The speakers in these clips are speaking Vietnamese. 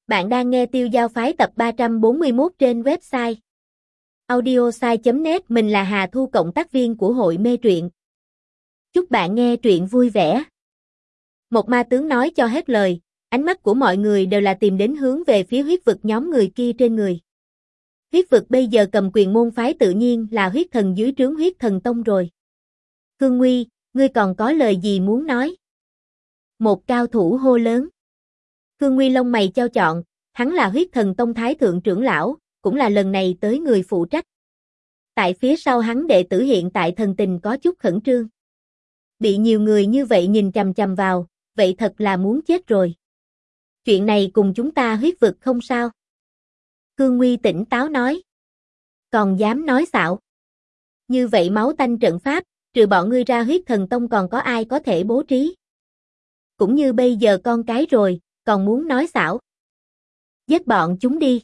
Bạn đang nghe Tiêu Giao Phái tập 341 trên website audiosai.net. Mình là Hà Thu, cộng tác viên của hội mê truyện. Chúc bạn nghe truyện vui vẻ. Một ma tướng nói cho hết lời, ánh mắt của mọi người đều là tìm đến hướng về phía huyết vực nhóm người kia trên người. Huyết vực bây giờ cầm quyền môn phái tự nhiên là huyết thần dưới trướng huyết thần tông rồi. Khương Nguy, ngươi còn có lời gì muốn nói? Một cao thủ hô lớn. Khương Nguy lông mày chau chọn, hắn là huyết thần tông thái thượng trưởng lão, cũng là lần này tới người phụ trách. Tại phía sau hắn đệ tử hiện tại thần tình có chút khẩn trương. Bị nhiều người như vậy nhìn chằm chằm vào, vậy thật là muốn chết rồi. Chuyện này cùng chúng ta huyết vực không sao. Khương Nguy tỉnh táo nói. Còn dám nói xạo. Như vậy máu tanh trận pháp, trừ bọn ngươi ra huyết thần tông còn có ai có thể bố trí. Cũng như bây giờ con cái rồi, còn muốn nói xạo. Giết bọn chúng đi.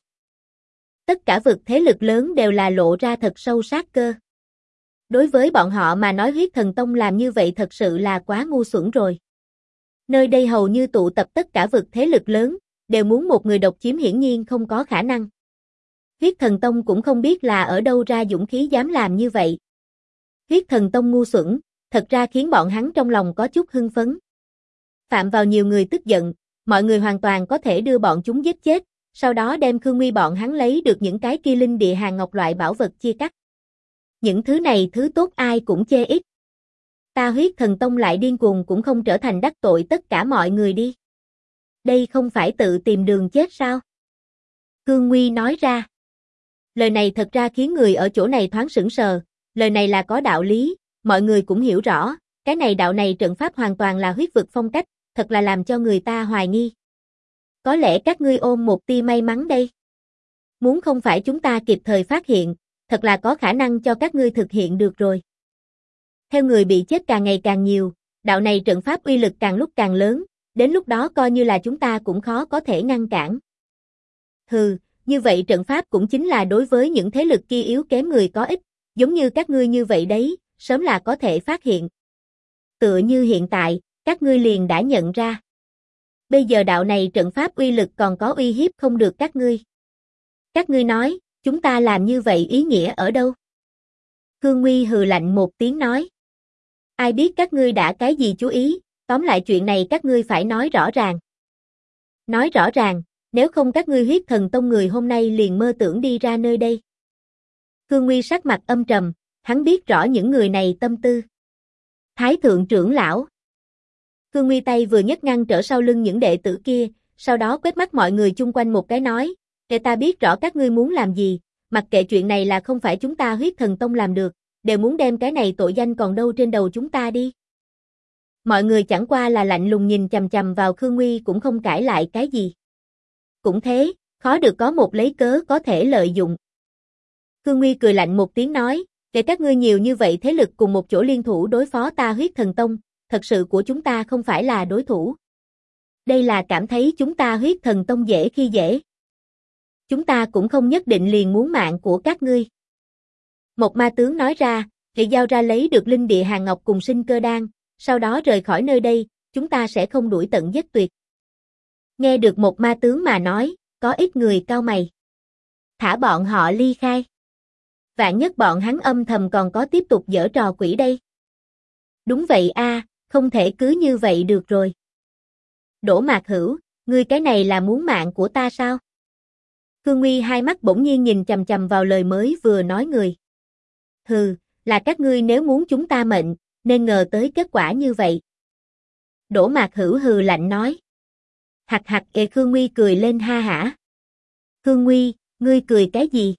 Tất cả vực thế lực lớn đều là lộ ra thật sâu sát cơ. Đối với bọn họ mà nói huyết thần tông làm như vậy thật sự là quá ngu xuẩn rồi. Nơi đây hầu như tụ tập tất cả vực thế lực lớn, đều muốn một người độc chiếm hiển nhiên không có khả năng. Huyết thần tông cũng không biết là ở đâu ra dũng khí dám làm như vậy. Huyết thần tông ngu xuẩn, thật ra khiến bọn hắn trong lòng có chút hưng phấn. Phạm vào nhiều người tức giận, mọi người hoàn toàn có thể đưa bọn chúng giết chết, sau đó đem Khương Nguy bọn hắn lấy được những cái kia linh địa hàng ngọc loại bảo vật chia cắt. Những thứ này thứ tốt ai cũng chê ít. Ta huyết thần tông lại điên cuồng cũng không trở thành đắc tội tất cả mọi người đi. Đây không phải tự tìm đường chết sao? Khương Nguy nói ra. Lời này thật ra khiến người ở chỗ này thoáng sững sờ, lời này là có đạo lý, mọi người cũng hiểu rõ, cái này đạo này trận pháp hoàn toàn là huyết vực phong cách, thật là làm cho người ta hoài nghi. Có lẽ các ngươi ôm một tia may mắn đây. Muốn không phải chúng ta kịp thời phát hiện, thật là có khả năng cho các ngươi thực hiện được rồi. Theo người bị chết càng ngày càng nhiều, đạo này trận pháp uy lực càng lúc càng lớn, đến lúc đó coi như là chúng ta cũng khó có thể ngăn cản. Hừ, như vậy trận pháp cũng chính là đối với những thế lực kia yếu kém người có ích, giống như các ngươi như vậy đấy, sớm là có thể phát hiện. Tựa như hiện tại, các ngươi liền đã nhận ra. Bây giờ đạo này trận pháp uy lực còn có uy hiếp không được các ngươi. Các ngươi nói, chúng ta làm như vậy ý nghĩa ở đâu? Khương Nguy hừ lạnh một tiếng nói. Ai biết các ngươi đã cái gì chú ý, tóm lại chuyện này các ngươi phải nói rõ ràng. Nói rõ ràng, nếu không các ngươi huyết thần tông người hôm nay liền mơ tưởng đi ra nơi đây. Khương Nguy sắc mặt âm trầm, hắn biết rõ những người này tâm tư. Thái thượng trưởng lão. Khương Nguy tay vừa nhấc ngăn trở sau lưng những đệ tử kia, sau đó quét mắt mọi người chung quanh một cái nói, để ta biết rõ các ngươi muốn làm gì, mặc kệ chuyện này là không phải chúng ta huyết thần tông làm được, đều muốn đem cái này tội danh còn đâu trên đầu chúng ta đi. Mọi người chẳng qua là lạnh lùng nhìn chằm chằm vào Khương Nguy cũng không cãi lại cái gì. Cũng thế, khó được có một lấy cớ có thể lợi dụng. Khương Nguy cười lạnh một tiếng nói, để các ngươi nhiều như vậy thế lực cùng một chỗ liên thủ đối phó ta huyết thần tông, thật sự của chúng ta không phải là đối thủ. Đây là cảm thấy chúng ta huyết thần tông dễ khi dễ. Chúng ta cũng không nhất định liền muốn mạng của các ngươi. Một ma tướng nói ra, thì giao ra lấy được linh địa hàng ngọc cùng sinh cơ đan, sau đó rời khỏi nơi đây, chúng ta sẽ không đuổi tận giết tuyệt. Nghe được một ma tướng mà nói, có ít người cau mày. Thả bọn họ ly khai. Vạn nhất bọn hắn âm thầm còn có tiếp tục giở trò quỷ đây. Đúng vậy a, không thể cứ như vậy được rồi. Đỗ Mạc Hữu, ngươi cái này là muốn mạng của ta sao? Khương Nguy hai mắt bỗng nhiên nhìn chằm chằm vào lời mới vừa nói người. Hừ, là các ngươi nếu muốn chúng ta mệnh, nên ngờ tới kết quả như vậy. Đỗ Mạc Hữu hừ lạnh nói. Hạc hạc Khương Nguy cười lên ha hả. Khương Nguy, ngươi cười cái gì?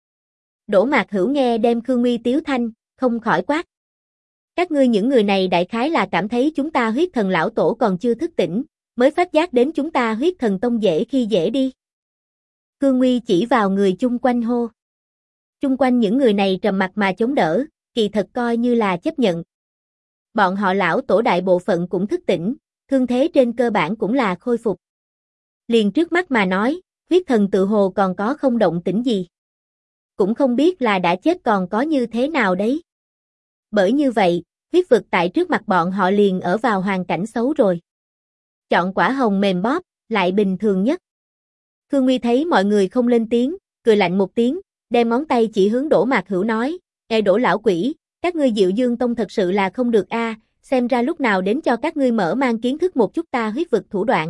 Đỗ Mạc Hữu nghe đem Khương Nguy tiếu thanh, không khỏi quát. Các ngươi những người này đại khái là cảm thấy chúng ta huyết thần lão tổ còn chưa thức tỉnh, mới phát giác đến chúng ta huyết thần tông dễ khi dễ đi. Khương Nguy chỉ vào người chung quanh hô. Chung quanh những người này trầm mặc mà chống đỡ, kỳ thật coi như là chấp nhận. Bọn họ lão tổ đại bộ phận cũng thức tỉnh, thương thế trên cơ bản cũng là khôi phục. Liền trước mắt mà nói, huyết thần tự hồ còn có không động tĩnh gì. Cũng không biết là đã chết còn có như thế nào đấy. Bởi như vậy, huyết vực tại trước mặt bọn họ liền ở vào hoàn cảnh xấu rồi. Chọn quả hồng mềm bóp, lại bình thường nhất. Khương Nguy thấy mọi người không lên tiếng, cười lạnh một tiếng, đem ngón tay chỉ hướng Đỗ Mạc Hữu nói, Ê Đỗ lão quỷ, các ngươi Diệu Dương Tông thật sự là không được a, xem ra lúc nào đến cho các ngươi mở mang kiến thức một chút ta huyết vực thủ đoạn.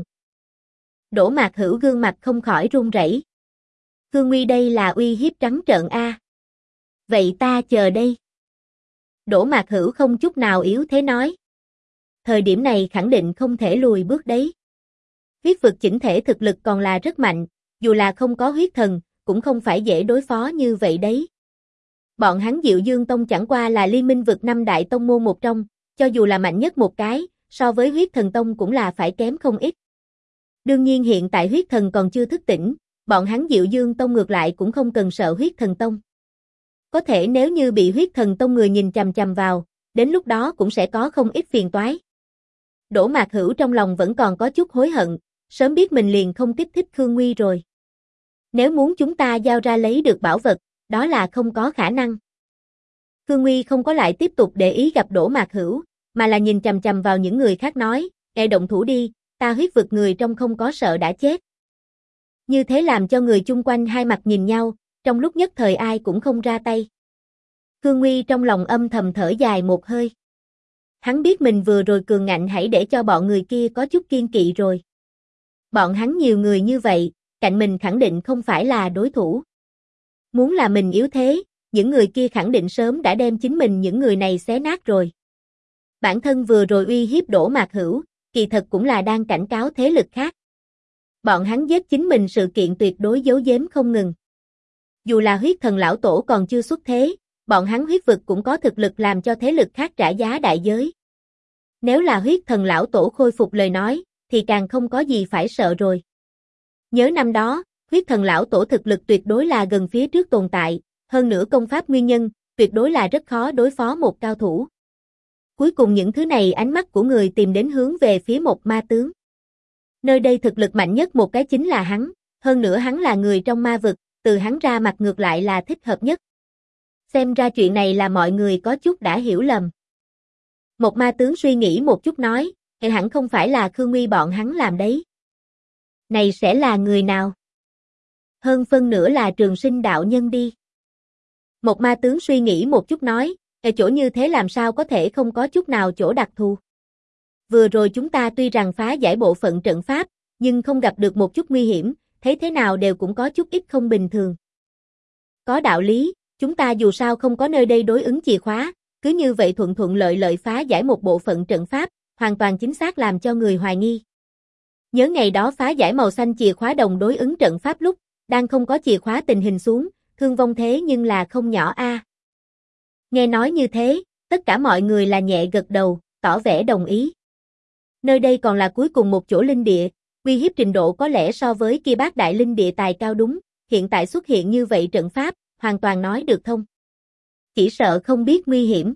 Đỗ Mạc Hữu gương mặt không khỏi run rẩy. Khương Nguy đây là uy hiếp trắng trợn a. Vậy ta chờ đây. Đỗ Mạc Hữu không chút nào yếu thế nói. Thời điểm này khẳng định không thể lùi bước đấy. Huyết vực chỉnh thể thực lực còn là rất mạnh, dù là không có huyết thần, cũng không phải dễ đối phó như vậy đấy. Bọn hắn Diệu Dương Tông chẳng qua là liên minh vực 5 đại tông môn một trong, cho dù là mạnh nhất một cái, so với huyết thần tông cũng là phải kém không ít. Đương nhiên hiện tại huyết thần còn chưa thức tỉnh, bọn hắn Diệu Dương Tông ngược lại cũng không cần sợ huyết thần tông. Có thể nếu như bị huyết thần tông người nhìn chằm chằm vào, đến lúc đó cũng sẽ có không ít phiền toái. Đỗ Mạc Hữu trong lòng vẫn còn có chút hối hận, sớm biết mình liền không kích thích Khương Nguy rồi. Nếu muốn chúng ta giao ra lấy được bảo vật, đó là không có khả năng. Khương Nguy không có lại tiếp tục để ý gặp Đỗ Mạc Hữu, mà là nhìn chằm chằm vào những người khác nói, Ê động thủ đi, ta huyết vực người trong không có sợ đã chết. Như thế làm cho người chung quanh hai mặt nhìn nhau, trong lúc nhất thời ai cũng không ra tay. Khương Nguy trong lòng âm thầm thở dài một hơi. Hắn biết mình vừa rồi cường ngạnh hãy để cho bọn người kia có chút kiên kỵ rồi. Bọn hắn nhiều người như vậy, cạnh mình khẳng định không phải là đối thủ. Muốn là mình yếu thế, những người kia khẳng định sớm đã đem chính mình những người này xé nát rồi. Bản thân vừa rồi uy hiếp Đỗ Mạc Hữu, kỳ thật cũng là đang cảnh cáo thế lực khác. Bọn hắn giết chính mình sự kiện tuyệt đối giấu giếm không ngừng. Dù là huyết thần lão tổ còn chưa xuất thế, bọn hắn huyết vực cũng có thực lực làm cho thế lực khác trả giá đại giới. Nếu là huyết thần lão tổ khôi phục lời nói, thì càng không có gì phải sợ rồi. Nhớ năm đó, huyết thần lão tổ thực lực tuyệt đối là gần phía trước tồn tại, hơn nữa công pháp nguyên nhân, tuyệt đối là rất khó đối phó một cao thủ. Cuối cùng những thứ này ánh mắt của người tìm đến hướng về phía một ma tướng. Nơi đây thực lực mạnh nhất một cái chính là hắn, hơn nữa hắn là người trong ma vực, từ hắn ra mặt ngược lại là thích hợp nhất. Xem ra chuyện này là mọi người có chút đã hiểu lầm. Một ma tướng suy nghĩ một chút nói, hẳn không phải là Khương Nguy bọn hắn làm đấy. Này sẽ là người nào? Hơn phân nửa là Trường Sinh đạo nhân đi. Một ma tướng suy nghĩ một chút nói, chỗ như thế làm sao có thể không có chút nào chỗ đặc thù. Vừa rồi chúng ta tuy rằng phá giải bộ phận trận pháp, nhưng không gặp được một chút nguy hiểm, thấy thế nào đều cũng có chút ít không bình thường. Có đạo lý, chúng ta dù sao không có nơi đây đối ứng chìa khóa, cứ như vậy thuận thuận lợi lợi phá giải một bộ phận trận pháp, hoàn toàn chính xác làm cho người hoài nghi. Nhớ ngày đó phá giải màu xanh chìa khóa đồng đối ứng trận pháp lúc, đang không có chìa khóa tình hình xuống, thương vong thế nhưng là không nhỏ a. Nghe nói như thế, tất cả mọi người là nhẹ gật đầu, tỏ vẻ đồng ý. Nơi đây còn là cuối cùng một chỗ linh địa, uy hiếp trình độ có lẽ so với kia bát đại linh địa tài cao đúng, hiện tại xuất hiện như vậy trận pháp, hoàn toàn nói được thông. Chỉ sợ không biết nguy hiểm.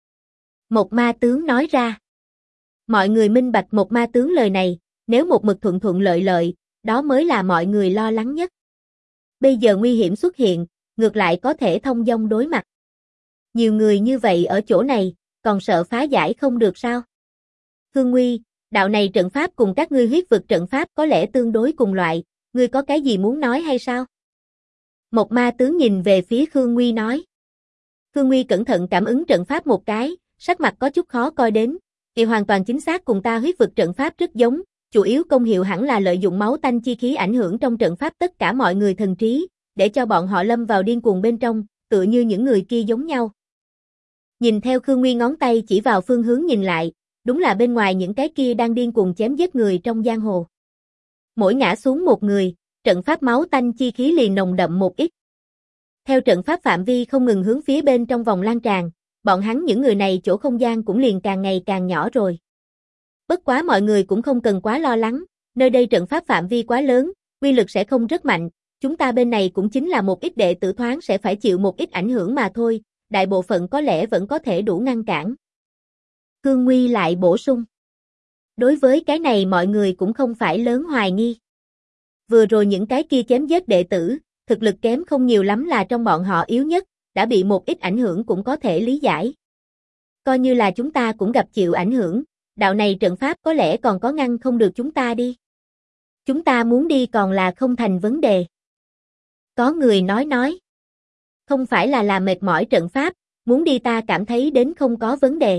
Một ma tướng nói ra. Mọi người minh bạch một ma tướng lời này, nếu một mực thuận thuận lợi lợi, đó mới là mọi người lo lắng nhất. Bây giờ nguy hiểm xuất hiện, ngược lại có thể thông dong đối mặt. Nhiều người như vậy ở chỗ này, còn sợ phá giải không được sao? Khương Nguy, đạo này trận pháp cùng các ngươi huyết vực trận pháp có lẽ tương đối cùng loại, ngươi có cái gì muốn nói hay sao? Một ma tướng nhìn về phía Khương Nguy nói. Khương Nguy cẩn thận cảm ứng trận pháp một cái, sắc mặt có chút khó coi đến, thì hoàn toàn chính xác cùng ta huyết vực trận pháp rất giống, chủ yếu công hiệu hẳn là lợi dụng máu tanh chi khí ảnh hưởng trong trận pháp tất cả mọi người thần trí, để cho bọn họ lâm vào điên cuồng bên trong, tựa như những người kia giống nhau. Nhìn theo Khương Nguy ngón tay chỉ vào phương hướng nhìn lại, đúng là bên ngoài những cái kia đang điên cuồng chém giết người trong giang hồ. Mỗi ngã xuống một người, trận pháp máu tanh chi khí liền nồng đậm một ít. Theo trận pháp phạm vi không ngừng hướng phía bên trong vòng lan tràn, bọn hắn những người này chỗ không gian cũng liền càng ngày càng nhỏ rồi. Bất quá mọi người cũng không cần quá lo lắng, nơi đây trận pháp phạm vi quá lớn, uy lực sẽ không rất mạnh, chúng ta bên này cũng chính là một ít đệ tử thoáng sẽ phải chịu một ít ảnh hưởng mà thôi, đại bộ phận có lẽ vẫn có thể đủ ngăn cản. Khương Nguy lại bổ sung. Đối với cái này mọi người cũng không phải lớn hoài nghi. Vừa rồi những cái kia chém giết đệ tử, thực lực kém không nhiều lắm là trong bọn họ yếu nhất, đã bị một ít ảnh hưởng cũng có thể lý giải. Coi như là chúng ta cũng gặp chịu ảnh hưởng, đạo này trận pháp có lẽ còn có ngăn không được chúng ta đi. Chúng ta muốn đi còn là không thành vấn đề. Có người nói. Không phải là làm mệt mỏi trận pháp, muốn đi ta cảm thấy đến không có vấn đề.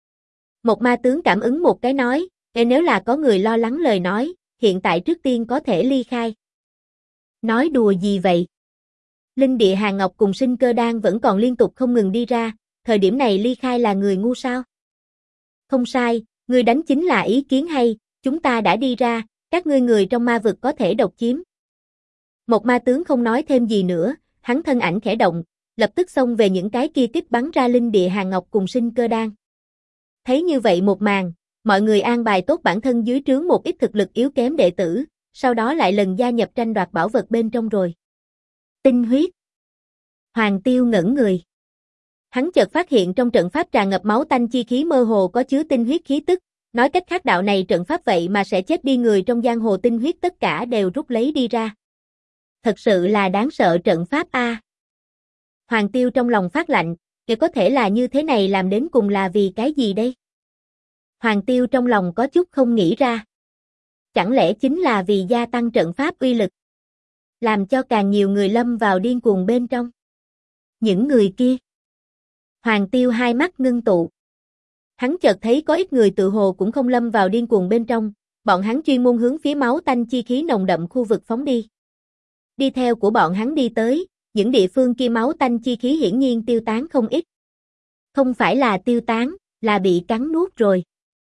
Một ma tướng cảm ứng một cái nói, nếu là có người lo lắng lời nói, hiện tại trước tiên có thể ly khai. Nói đùa gì vậy? Linh địa Hàn Ngọc cùng Sinh Cơ Đan vẫn còn liên tục không ngừng đi ra, thời điểm này ly khai là người ngu sao? Không sai, ngươi đánh chính là ý kiến hay, chúng ta đã đi ra, các ngươi người trong ma vực có thể độc chiếm. Một ma tướng không nói thêm gì nữa, hắn thân ảnh khẽ động, lập tức xông về những cái kia tiếp bắn ra linh địa Hàn Ngọc cùng Sinh Cơ Đan. Thấy như vậy một màn, mọi người an bài tốt bản thân dưới trướng một ít thực lực yếu kém đệ tử, sau đó lại lần gia nhập tranh đoạt bảo vật bên trong rồi. Tinh huyết. Hoàng Tiêu ngẩn người. Hắn chợt phát hiện trong trận pháp tràn ngập máu tanh chi khí mơ hồ có chứa tinh huyết khí tức, nói cách khác đạo này trận pháp vậy mà sẽ chết đi người trong giang hồ tinh huyết tất cả đều rút lấy đi ra. Thật sự là đáng sợ trận pháp a. Hoàng Tiêu trong lòng phát lạnh, kìa có thể là như thế này làm đến cùng là vì cái gì đây? Hoàng Tiêu trong lòng có chút không nghĩ ra. Chẳng lẽ chính là vì gia tăng trận pháp uy lực, làm cho càng nhiều người lâm vào điên cuồng bên trong? Những người kia. Hoàng Tiêu hai mắt ngưng tụ. Hắn chợt thấy có ít người tự hồ cũng không lâm vào điên cuồng bên trong, bọn hắn chuyên môn hướng phía máu tanh chi khí nồng đậm khu vực phóng đi. Đi theo của bọn hắn đi tới, những địa phương kia máu tanh chi khí hiển nhiên tiêu tán không ít. Không phải là tiêu tán, là bị cắn nuốt rồi.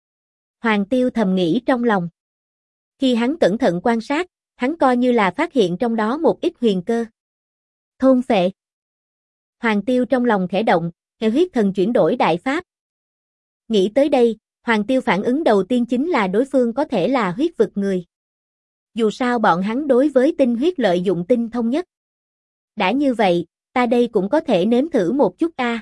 Hoàng Tiêu thầm nghĩ trong lòng. Khi hắn cẩn thận quan sát, hắn coi như là phát hiện trong đó một ít huyền cơ. Thôn phệ. Hoàng Tiêu trong lòng khẽ động, huyết thần chuyển đổi đại pháp. Nghĩ tới đây, Hoàng Tiêu phản ứng đầu tiên chính là đối phương có thể là huyết vực người. Dù sao bọn hắn đối với tinh huyết lợi dụng tinh thông nhất. Đã như vậy, ta đây cũng có thể nếm thử một chút a.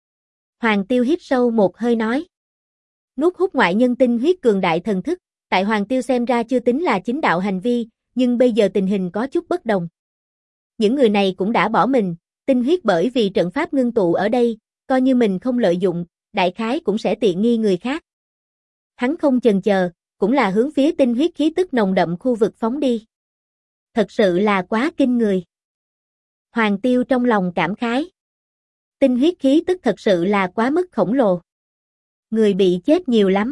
Hoàng Tiêu hít sâu một hơi nói. Nuốt hút ngoại nhân tinh huyết cường đại thần thức, tại Hoàng Tiêu xem ra chưa tính là chính đạo hành vi, nhưng bây giờ tình hình có chút bất đồng. Những người này cũng đã bỏ mình, tinh huyết bởi vì trận pháp ngưng tụ ở đây, coi như mình không lợi dụng, đại khái cũng sẽ tiện nghi người khác. Hắn không chần chờ, cũng là hướng phía tinh huyết khí tức nồng đậm khu vực phóng đi. Thật sự là quá kinh người. Hoàng Tiêu trong lòng cảm khái. Tinh huyết khí tức thật sự là quá mức khổng lồ. Người bị chết nhiều lắm.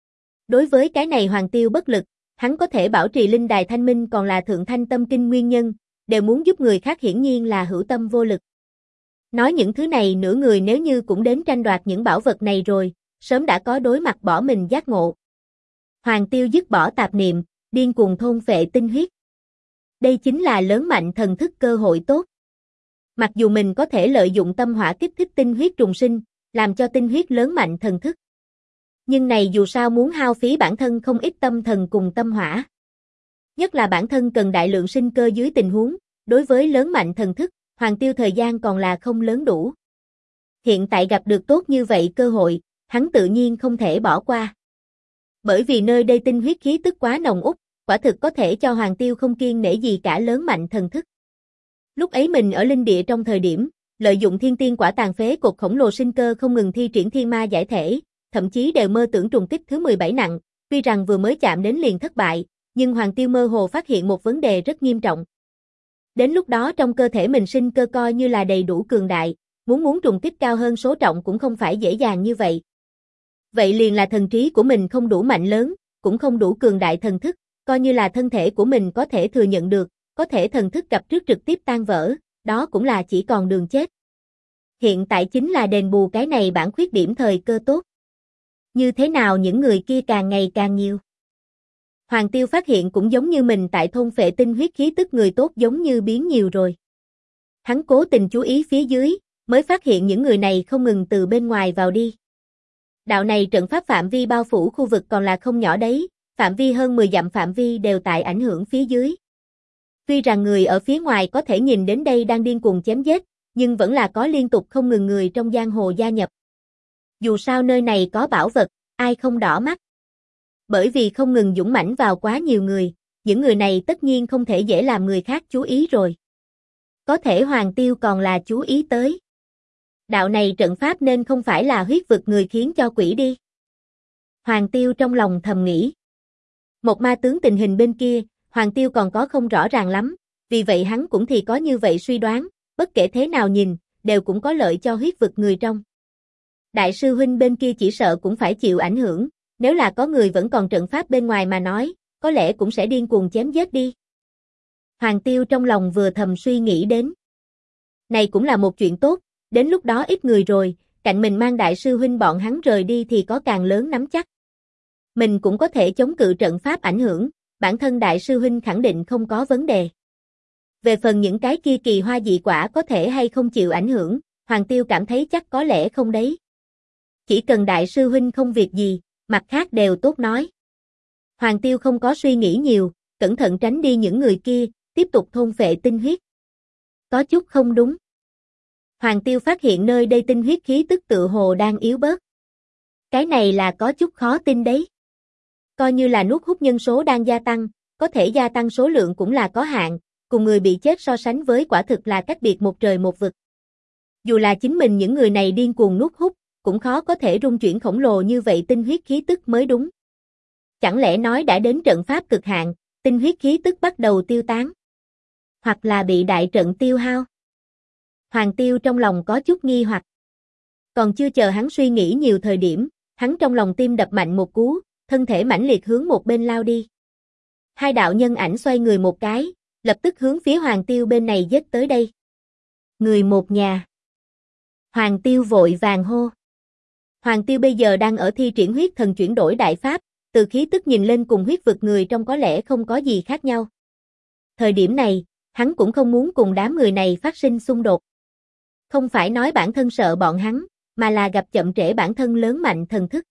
Đối với cái này Hoàng Tiêu bất lực, hắn có thể bảo trì linh đài thanh minh còn là thượng thanh tâm kinh nguyên nhân, đều muốn giúp người khác hiển nhiên là hữu tâm vô lực. Nói những thứ này nửa người nếu như cũng đến tranh đoạt những bảo vật này rồi, sớm đã có đối mặt bỏ mình giác ngộ. Hoàng Tiêu dứt bỏ tạp niệm, điên cuồng thôn phệ tinh huyết. Đây chính là lớn mạnh thần thức cơ hội tốt. Mặc dù mình có thể lợi dụng tâm hỏa kích thích tinh huyết trùng sinh, làm cho tinh huyết lớn mạnh thần thức. Nhưng này dù sao muốn hao phí bản thân không ít tâm thần cùng tâm hỏa. Nhất là bản thân cần đại lượng sinh cơ dưới tình huống, đối với lớn mạnh thần thức, Hoàng Tiêu thời gian còn là không lớn đủ. Hiện tại gặp được tốt như vậy cơ hội, hắn tự nhiên không thể bỏ qua. Bởi vì nơi đây tinh huyết khí tức quá nồng út, quả thực có thể cho Hoàng Tiêu không kiêng nể gì cả lớn mạnh thần thức. Lúc ấy mình ở linh địa trong thời điểm, lợi dụng thiên tiên quả tàn phế cột khổng lồ sinh cơ không ngừng thi triển thiên ma giải thể, thậm chí đều mơ tưởng trùng kích thứ 17 nặng, tuy rằng vừa mới chạm đến liền thất bại, nhưng Hoàng Tiêu mơ hồ phát hiện một vấn đề rất nghiêm trọng. Đến lúc đó trong cơ thể mình sinh cơ coi như là đầy đủ cường đại, muốn trùng kích cao hơn số trọng cũng không phải dễ dàng như vậy. Vậy liền là thần trí của mình không đủ mạnh lớn, cũng không đủ cường đại thần thức, coi như là thân thể của mình có thể thừa nhận được, có thể thần thức gặp trước trực tiếp tan vỡ, đó cũng là chỉ còn đường chết. Hiện tại chính là đền bù cái này bản khuyết điểm thời cơ tốt. Như thế nào những người kia càng ngày càng nhiều. Hoàng Tiêu phát hiện cũng giống như mình tại thôn phệ tinh huyết khí tức người tốt giống như biến nhiều rồi. Hắn cố tình chú ý phía dưới, mới phát hiện những người này không ngừng từ bên ngoài vào đi. Đạo này trận pháp phạm vi bao phủ khu vực còn là không nhỏ đấy, phạm vi hơn 10 dặm phạm vi đều tại ảnh hưởng phía dưới. Tuy rằng người ở phía ngoài có thể nhìn đến đây đang điên cuồng chém giết, nhưng vẫn là có liên tục không ngừng người trong giang hồ gia nhập. Dù sao nơi này có bảo vật, ai không đỏ mắt. Bởi vì không ngừng dũng mãnh vào quá nhiều người, những người này tất nhiên không thể dễ làm người khác chú ý rồi. Có thể Hoàng Tiêu còn là chú ý tới. Đạo này trận pháp nên không phải là huyết vực người khiến cho quỷ đi. Hoàng Tiêu trong lòng thầm nghĩ. Một ma tướng tình hình bên kia, Hoàng Tiêu còn có không rõ ràng lắm, vì vậy hắn cũng thì có như vậy suy đoán, bất kể thế nào nhìn, đều cũng có lợi cho huyết vực người trong. Đại sư huynh bên kia chỉ sợ cũng phải chịu ảnh hưởng, nếu là có người vẫn còn trận pháp bên ngoài mà nói, có lẽ cũng sẽ điên cuồng chém giết đi. Hoàng Tiêu trong lòng vừa thầm suy nghĩ đến. Này cũng là một chuyện tốt, đến lúc đó ít người rồi, cạnh mình mang đại sư huynh bọn hắn rời đi thì có càng lớn nắm chắc. Mình cũng có thể chống cự trận pháp ảnh hưởng, bản thân đại sư huynh khẳng định không có vấn đề. Về phần những cái kia kỳ hoa dị quả có thể hay không chịu ảnh hưởng, Hoàng Tiêu cảm thấy chắc có lẽ không đấy. Chỉ cần đại sư huynh không việc gì, mặt khác đều tốt nói. Hoàng Tiêu không có suy nghĩ nhiều, cẩn thận tránh đi những người kia, tiếp tục thôn phệ tinh huyết. Có chút không đúng. Hoàng Tiêu phát hiện nơi đây tinh huyết khí tức tự hồ đang yếu bớt. Cái này là có chút khó tin đấy. Coi như là nuốt hút nhân số đang gia tăng, có thể gia tăng số lượng cũng là có hạn, cùng người bị chết so sánh với quả thực là cách biệt một trời một vực. Dù là chính mình những người này điên cuồng nuốt hút, cũng khó có thể rung chuyển khổng lồ như vậy tinh huyết khí tức mới đúng. Chẳng lẽ nói đã đến trận pháp cực hạn, tinh huyết khí tức bắt đầu tiêu tán? Hoặc là bị đại trận tiêu hao? Hoàng Tiêu trong lòng có chút nghi hoặc. Còn chưa chờ hắn suy nghĩ nhiều thời điểm, hắn trong lòng tim đập mạnh một cú, thân thể mãnh liệt hướng một bên lao đi. Hai đạo nhân ảnh xoay người một cái, lập tức hướng phía Hoàng Tiêu bên này giết tới đây. Người một nhà. Hoàng Tiêu vội vàng hô. Hoàng Tiêu bây giờ đang ở thi triển huyết thần chuyển đổi đại pháp, từ khí tức nhìn lên cùng huyết vực người trong có lẽ không có gì khác nhau. Thời điểm này, hắn cũng không muốn cùng đám người này phát sinh xung đột. Không phải nói bản thân sợ bọn hắn, mà là gặp chậm trễ bản thân lớn mạnh thần thức.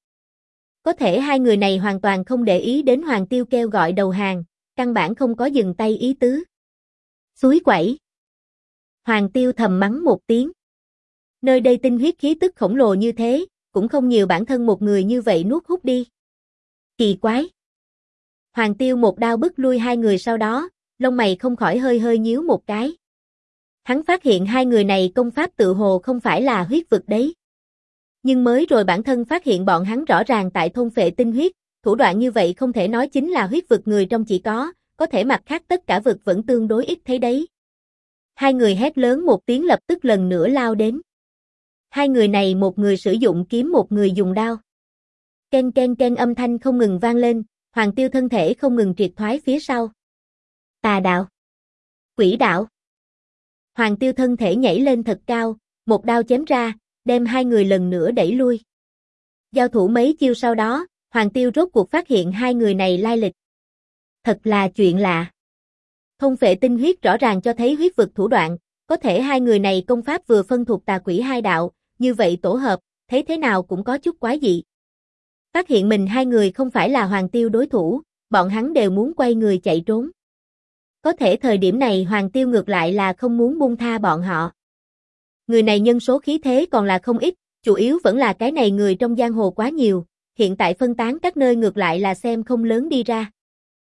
Có thể hai người này hoàn toàn không để ý đến Hoàng Tiêu kêu gọi đầu hàng, căn bản không có dừng tay ý tứ. Xúi quẩy. Hoàng Tiêu thầm mắng một tiếng. Nơi đây tinh huyết khí tức khổng lồ như thế, cũng không nhiều bản thân một người như vậy nuốt hút đi. Kỳ quái. Hoàng Tiêu một đao bức lui hai người sau đó, lông mày không khỏi hơi hơi nhíu một cái. Hắn phát hiện hai người này công pháp tự hồ không phải là huyết vực đấy. Nhưng mới rồi bản thân phát hiện bọn hắn rõ ràng tại thôn phệ tinh huyết, thủ đoạn như vậy không thể nói chính là huyết vực người trong chỉ có thể mặt khác tất cả vực vẫn tương đối ít thấy đấy. Hai người hét lớn một tiếng lập tức lần nữa lao đến. Hai người này một người sử dụng kiếm một người dùng đao. Ken ken ken âm thanh không ngừng vang lên, Hoàng Tiêu thân thể không ngừng triệt thoái phía sau. Tà đạo. Quỷ đạo. Hoàng Tiêu thân thể nhảy lên thật cao, một đao chém ra, đem hai người lần nữa đẩy lui. Giao thủ mấy chiêu sau đó, Hoàng Tiêu rốt cuộc phát hiện hai người này lai lịch. Thật là chuyện lạ. Thôn phệ tinh huyết rõ ràng cho thấy huyết vực thủ đoạn, có thể hai người này công pháp vừa phân thuộc tà quỷ hai đạo, như vậy tổ hợp, thấy thế nào cũng có chút quái dị. Phát hiện mình hai người không phải là Hoàng Tiêu đối thủ, bọn hắn đều muốn quay người chạy trốn. Có thể thời điểm này Hoàng Tiêu ngược lại là không muốn buông tha bọn họ. Người này nhân số khí thế còn là không ít, chủ yếu vẫn là cái này người trong giang hồ quá nhiều, hiện tại phân tán các nơi ngược lại là xem không lớn đi ra.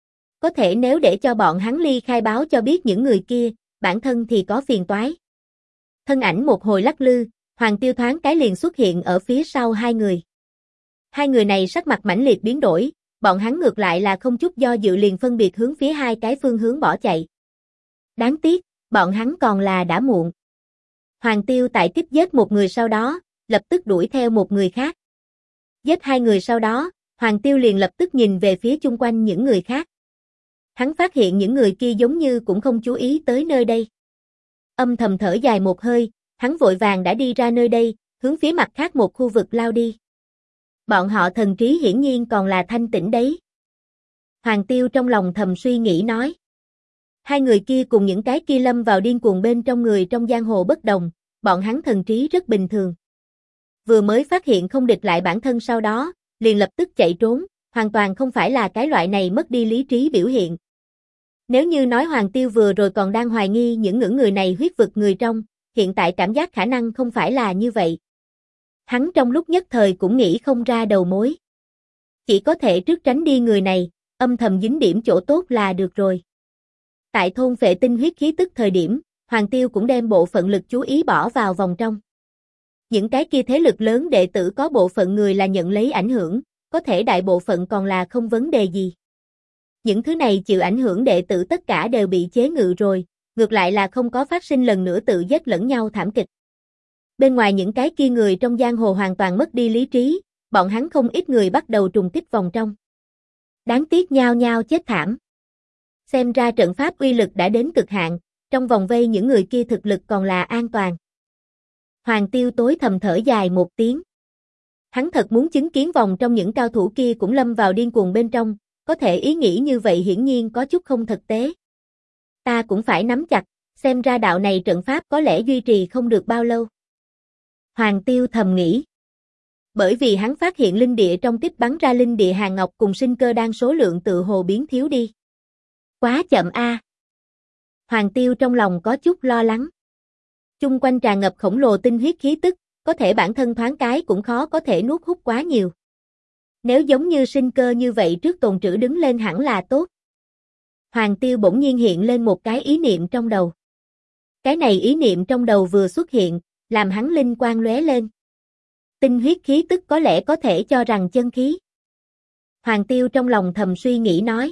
Có thể nếu để cho bọn hắn ly khai báo cho biết những người kia, bản thân thì có phiền toái. Thân ảnh một hồi lắc lư, Hoàng Tiêu thoáng cái liền xuất hiện ở phía sau hai người. Hai người này sắc mặt mãnh liệt biến đổi, bọn hắn ngược lại là không chút do dự liền phân biệt hướng phía hai cái phương hướng bỏ chạy. Đáng tiếc, bọn hắn còn là đã muộn. Hoàng Tiêu tại tiếp giết một người sau đó, lập tức đuổi theo một người khác. Giết hai người sau đó, Hoàng Tiêu liền lập tức nhìn về phía chung quanh những người khác. Hắn phát hiện những người kia giống như cũng không chú ý tới nơi đây. Âm thầm thở dài một hơi, hắn vội vàng đã đi ra nơi đây, hướng phía mặt khác một khu vực lao đi. Bọn họ thần trí hiển nhiên còn là thanh tĩnh đấy. Hoàng Tiêu trong lòng thầm suy nghĩ nói. Hai người kia cùng những cái kia lâm vào điên cuồng bên trong người trong giang hồ bất đồng, bọn hắn thần trí rất bình thường. Vừa mới phát hiện không địch lại bản thân sau đó, liền lập tức chạy trốn, hoàn toàn không phải là cái loại này mất đi lý trí biểu hiện. Nếu như nói Hoàng Tiêu vừa rồi còn đang hoài nghi những người này huyết vực người trong, hiện tại cảm giác khả năng không phải là như vậy. Hắn trong lúc nhất thời cũng nghĩ không ra đầu mối. Chỉ có thể trước tránh đi người này, âm thầm dính điểm chỗ tốt là được rồi. Tại thôn phệ tinh huyết khí tức thời điểm, Hoàng Tiêu cũng đem bộ phận lực chú ý bỏ vào vòng trong. Những cái kia thế lực lớn đệ tử có bộ phận người là nhận lấy ảnh hưởng, có thể đại bộ phận còn là không vấn đề gì. Những thứ này chịu ảnh hưởng đệ tử tất cả đều bị chế ngự rồi, ngược lại là không có phát sinh lần nữa tự giết lẫn nhau thảm kịch. Bên ngoài những cái kia người trong giang hồ hoàn toàn mất đi lý trí, bọn hắn không ít người bắt đầu trùng kích vòng trong. Đáng tiếc nhao nhao chết thảm. Xem ra trận pháp uy lực đã đến cực hạn, trong vòng vây những người kia thực lực còn là an toàn. Hoàng Tiêu tối thầm thở dài một tiếng. Hắn thật muốn chứng kiến vòng trong những cao thủ kia cũng lâm vào điên cuồng bên trong, có thể ý nghĩ như vậy hiển nhiên có chút không thực tế. Ta cũng phải nắm chặt, xem ra đạo này trận pháp có lẽ duy trì không được bao lâu. Hoàng Tiêu thầm nghĩ. Bởi vì hắn phát hiện linh địa trong tích bắn ra linh địa hàng ngọc cùng sinh cơ đan số lượng tự hồ biến thiếu đi. Quá chậm a. Hoàng Tiêu trong lòng có chút lo lắng. Chung quanh tràn ngập khổng lồ tinh huyết khí tức, có thể bản thân thoáng cái cũng khó có thể nuốt hút quá nhiều. Nếu giống như sinh cơ như vậy trước tồn trữ đứng lên hẳn là tốt. Hoàng Tiêu bỗng nhiên hiện lên một cái ý niệm trong đầu. Cái này ý niệm trong đầu vừa xuất hiện, làm hắn linh quang lóe lên. Tinh huyết khí tức có lẽ có thể cho rằng chân khí. Hoàng Tiêu trong lòng thầm suy nghĩ nói.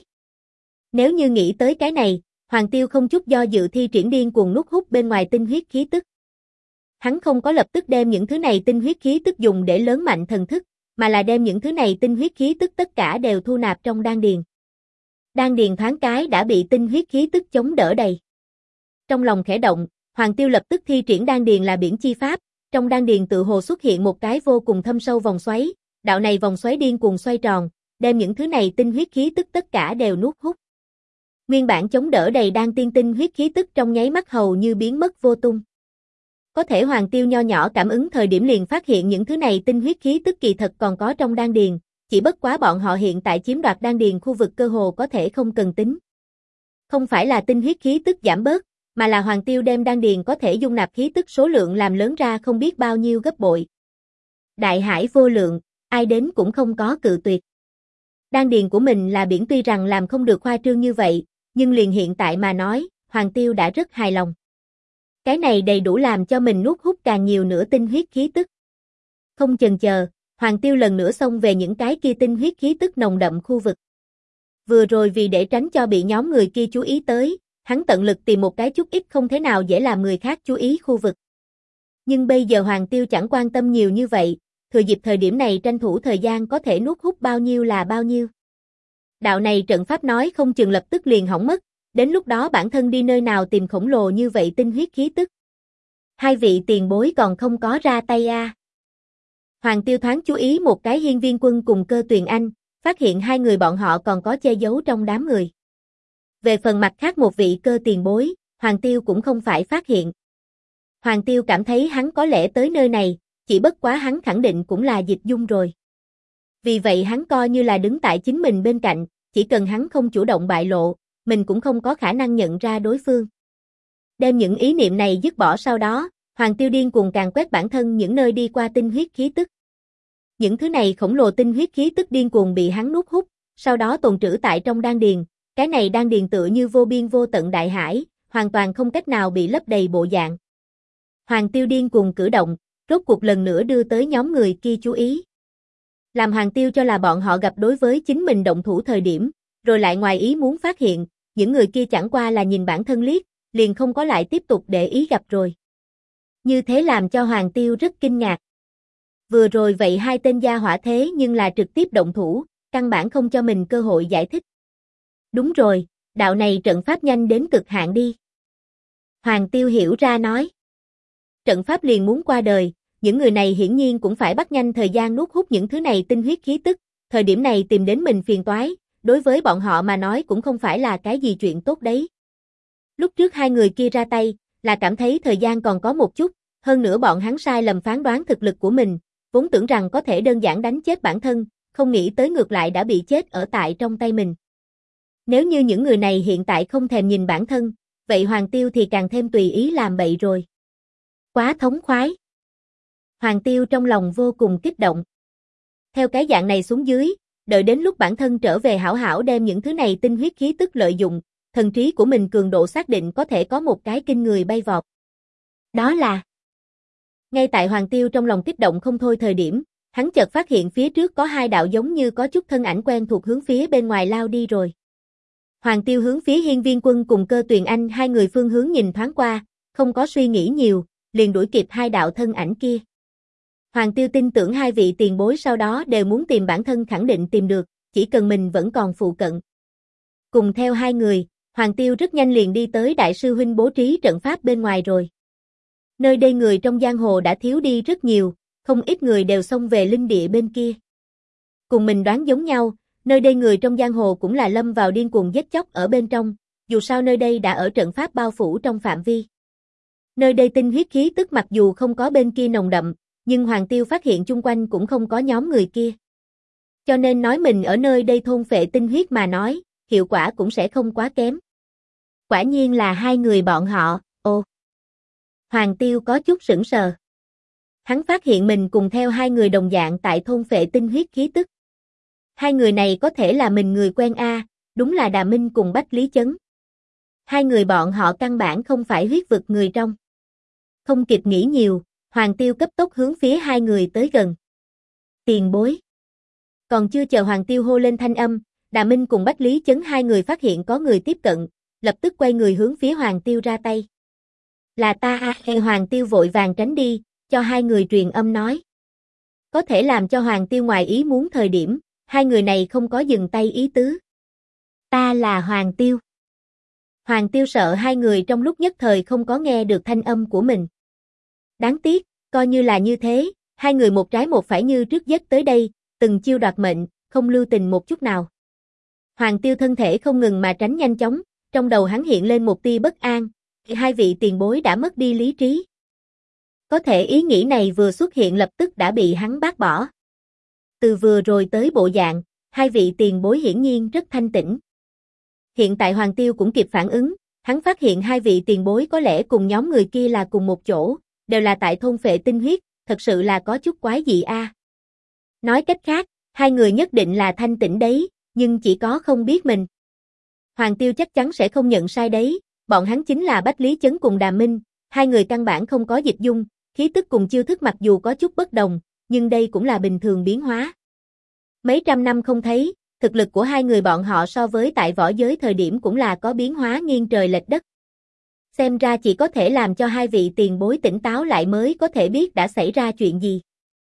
Nếu như nghĩ tới cái này, Hoàng Tiêu không chút do dự thi triển điên cuồng nuốt hút bên ngoài tinh huyết khí tức. Hắn không có lập tức đem những thứ này tinh huyết khí tức dùng để lớn mạnh thần thức, mà là đem những thứ này tinh huyết khí tức tất cả đều thu nạp trong đan điền. Đan điền thoáng cái đã bị tinh huyết khí tức chống đỡ đầy. Trong lòng khẽ động, Hoàng Tiêu lập tức thi triển đan điền là biển chi pháp, trong đan điền tự hồ xuất hiện một cái vô cùng thâm sâu vòng xoáy, đạo này vòng xoáy điên cuồng xoay tròn, đem những thứ này tinh huyết khí tức tất cả đều nuốt hút. Nguyên bản chống đỡ đầy đan tiên tinh huyết khí tức trong nháy mắt hầu như biến mất vô tung. Có thể Hoàng Tiêu nho nhỏ cảm ứng thời điểm liền phát hiện những thứ này tinh huyết khí tức kỳ thật còn có trong đan điền, chỉ bất quá bọn họ hiện tại chiếm đoạt đan điền khu vực cơ hồ có thể không cần tính. Không phải là tinh huyết khí tức giảm bớt, mà là Hoàng Tiêu đem đan điền có thể dung nạp khí tức số lượng làm lớn ra không biết bao nhiêu gấp bội. Đại hải vô lượng, ai đến cũng không có cự tuyệt. Đan điền của mình là biển tuy rằng làm không được khoa trương như vậy, nhưng liền hiện tại mà nói, Hoàng Tiêu đã rất hài lòng. Cái này đầy đủ làm cho mình nuốt hút càng nhiều nữa tinh huyết khí tức. Không chần chờ, Hoàng Tiêu lần nữa xông về những cái kia tinh huyết khí tức nồng đậm khu vực. Vừa rồi vì để tránh cho bị nhóm người kia chú ý tới, hắn tận lực tìm một cái chút ít không thế nào dễ làm người khác chú ý khu vực. Nhưng bây giờ Hoàng Tiêu chẳng quan tâm nhiều như vậy, thừa dịp thời điểm này tranh thủ thời gian có thể nuốt hút bao nhiêu là bao nhiêu. Đạo này trận pháp nói không chừng lập tức liền hỏng mất, đến lúc đó bản thân đi nơi nào tìm khổng lồ như vậy tinh huyết khí tức. Hai vị tiền bối còn không có ra tay a. Hoàng Tiêu thoáng chú ý một cái Hiên Viên Quân cùng Cơ Tuyền Anh, phát hiện hai người bọn họ còn có che giấu trong đám người. Về phần mặt khác một vị Cơ tiền bối, Hoàng Tiêu cũng không phải phát hiện. Hoàng Tiêu cảm thấy hắn có lẽ tới nơi này, chỉ bất quá hắn khẳng định cũng là Dịch Dung rồi. Vì vậy hắn coi như là đứng tại chính mình bên cạnh, chỉ cần hắn không chủ động bại lộ, mình cũng không có khả năng nhận ra đối phương. Đem những ý niệm này dứt bỏ sau đó, Hoàng Tiêu điên cuồng càng quét bản thân những nơi đi qua tinh huyết khí tức. Những thứ này khổng lồ tinh huyết khí tức điên cuồng bị hắn nuốt hút, sau đó tồn trữ tại trong đan điền, cái này đan điền tựa như vô biên vô tận đại hải, hoàn toàn không cách nào bị lấp đầy bộ dạng. Hoàng Tiêu điên cuồng cử động, rốt cuộc lần nữa đưa tới nhóm người kia chú ý. Làm Hoàng Tiêu cho là bọn họ gặp đối với chính mình động thủ thời điểm, rồi lại ngoài ý muốn phát hiện, những người kia chẳng qua là nhìn bản thân liếc, liền không có lại tiếp tục để ý gặp rồi. Như thế làm cho Hoàng Tiêu rất kinh ngạc. Vừa rồi vậy hai tên gia hỏa thế nhưng là trực tiếp động thủ, căn bản không cho mình cơ hội giải thích. Đúng rồi, đạo này trận pháp nhanh đến cực hạn đi. Hoàng Tiêu hiểu ra nói. Trận pháp liền muốn qua đời, những người này hiển nhiên cũng phải bắt nhanh thời gian nuốt hút những thứ này tinh huyết khí tức, thời điểm này tìm đến mình phiền toái, đối với bọn họ mà nói cũng không phải là cái gì chuyện tốt đấy. Lúc trước hai người kia ra tay, là cảm thấy thời gian còn có một chút, hơn nữa bọn hắn sai lầm phán đoán thực lực của mình, vốn tưởng rằng có thể đơn giản đánh chết bản thân, không nghĩ tới ngược lại đã bị chết ở tại trong tay mình. Nếu như những người này hiện tại không thèm nhìn bản thân, vậy Hoàng Tiêu thì càng thêm tùy ý làm bậy rồi. Quá thống khoái. Hoàng Tiêu trong lòng vô cùng kích động. Theo cái dạng này xuống dưới, đợi đến lúc bản thân trở về hảo hảo đem những thứ này tinh huyết khí tức lợi dụng, thần trí của mình cường độ xác định có thể có một cái kinh người bay vọt. Đó là... Ngay tại Hoàng Tiêu trong lòng kích động không thôi thời điểm, hắn chợt phát hiện phía trước có hai đạo giống như có chút thân ảnh quen thuộc hướng phía bên ngoài lao đi rồi. Hoàng Tiêu hướng phía Hiên Viên Quân cùng Cơ Tuyền Anh hai người phương hướng nhìn thoáng qua, không có suy nghĩ nhiều, liền đuổi kịp hai đạo thân ảnh kia. Hoàng Tiêu tin tưởng hai vị tiền bối sau đó đều muốn tìm bản thân khẳng định tìm được, chỉ cần mình vẫn còn phụ cận. Cùng theo hai người, Hoàng Tiêu rất nhanh liền đi tới Đại sư huynh bố trí trận pháp bên ngoài rồi. Nơi đây người trong giang hồ đã thiếu đi rất nhiều, không ít người đều xông về linh địa bên kia. Cùng mình đoán giống nhau, nơi đây người trong giang hồ cũng là lâm vào điên cuồng giết chóc ở bên trong, dù sao nơi đây đã ở trận pháp bao phủ trong phạm vi. Nơi đây tinh huyết khí tức mặc dù không có bên kia nồng đậm, nhưng Hoàng Tiêu phát hiện chung quanh cũng không có nhóm người kia. Cho nên nói mình ở nơi đây thôn phệ tinh huyết mà nói, hiệu quả cũng sẽ không quá kém. Quả nhiên là hai người bọn họ, ồ. Hoàng Tiêu có chút sững sờ. Hắn phát hiện mình cùng theo hai người đồng dạng tại thôn phệ tinh huyết khí tức. Hai người này có thể là mình người quen đúng là Đà Minh cùng Bách Lý Chấn. Hai người bọn họ căn bản không phải huyết vực người trong. Không kịp nghĩ nhiều, Hoàng Tiêu cấp tốc hướng phía hai người tới gần. Tiền bối. Còn chưa chờ Hoàng Tiêu hô lên thanh âm, Đà Minh cùng Bách Lý Chấn hai người phát hiện có người tiếp cận, lập tức quay người hướng phía Hoàng Tiêu ra tay. Là ta Hoàng Tiêu vội vàng tránh đi, cho hai người truyền âm nói. Có thể làm cho Hoàng Tiêu ngoài ý muốn thời điểm, hai người này không có dừng tay ý tứ. Ta là Hoàng Tiêu. Hoàng Tiêu sợ hai người trong lúc nhất thời không có nghe được thanh âm của mình. Đáng tiếc, coi như là như thế, hai người một trái một phải như trước giết tới đây, từng chiêu đoạt mệnh, không lưu tình một chút nào. Hoàng Tiêu thân thể không ngừng mà tránh nhanh chóng, trong đầu hắn hiện lên một tia bất an, hai vị tiền bối đã mất đi lý trí. Có thể ý nghĩ này vừa xuất hiện lập tức đã bị hắn bác bỏ. Từ vừa rồi tới bộ dạng, hai vị tiền bối hiển nhiên rất thanh tĩnh. Hiện tại Hoàng Tiêu cũng kịp phản ứng, hắn phát hiện hai vị tiền bối có lẽ cùng nhóm người kia là cùng một chỗ, đều là tại thôn phệ tinh huyết, thật sự là có chút quái dị Nói cách khác, hai người nhất định là thanh tĩnh đấy, nhưng chỉ có không biết mình. Hoàng Tiêu chắc chắn sẽ không nhận sai đấy, bọn hắn chính là Bách Lý Chấn cùng Đà Minh, hai người căn bản không có dịch dung, khí tức cùng chiêu thức mặc dù có chút bất đồng, nhưng đây cũng là bình thường biến hóa. Mấy trăm năm không thấy, thực lực của hai người bọn họ so với tại võ giới thời điểm cũng là có biến hóa nghiêng trời lệch đất. Xem ra chỉ có thể làm cho hai vị tiền bối tỉnh táo lại mới có thể biết đã xảy ra chuyện gì.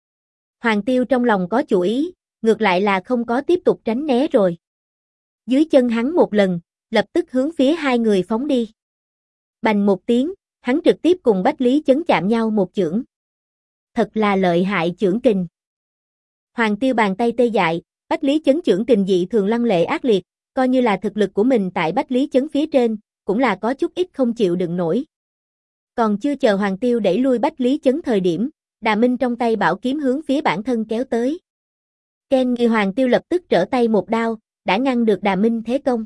Hoàng Tiêu trong lòng có chủ ý, ngược lại là không có tiếp tục tránh né rồi. Dưới chân hắn một lần, lập tức hướng phía hai người phóng đi. Bành một tiếng, hắn trực tiếp cùng Bách Lý Chấn chạm nhau một chưởng. Thật là lợi hại chưởng kình. Hoàng Tiêu bàn tay tê dại, Bách Lý Chấn chưởng kình dị thường lăng lệ ác liệt, coi như là thực lực của mình tại Bách Lý Chấn phía trên, cũng là có chút ít không chịu đựng nổi. Còn chưa chờ Hoàng Tiêu đẩy lui Bách Lý Chấn thời điểm, Đà Minh trong tay bảo kiếm hướng phía bản thân kéo tới. Ken nghi Hoàng Tiêu lập tức trở tay một đao, đã ngăn được Đà Minh thế công.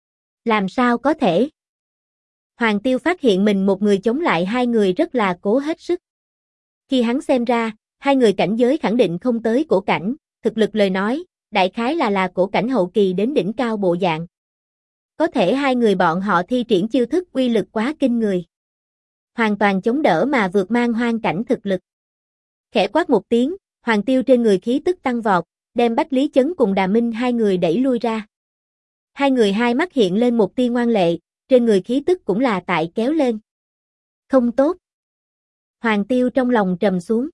Làm sao có thể? Hoàng Tiêu phát hiện mình một người chống lại hai người rất là cố hết sức. Khi hắn xem ra, hai người cảnh giới khẳng định không tới cổ cảnh, thực lực lời nói, đại khái là cổ cảnh hậu kỳ đến đỉnh cao bộ dạng. Có thể hai người bọn họ thi triển chiêu thức uy lực quá kinh người. Hoàn toàn chống đỡ mà vượt mang hoang cảnh thực lực. Khẽ quát một tiếng, Hoàng Tiêu trên người khí tức tăng vọt, đem Bách Lý Chấn cùng Đà Minh hai người đẩy lui ra. Hai người hai mắt hiện lên một tia ngoan lệ, trên người khí tức cũng là tại kéo lên. Không tốt. Hoàng Tiêu trong lòng trầm xuống.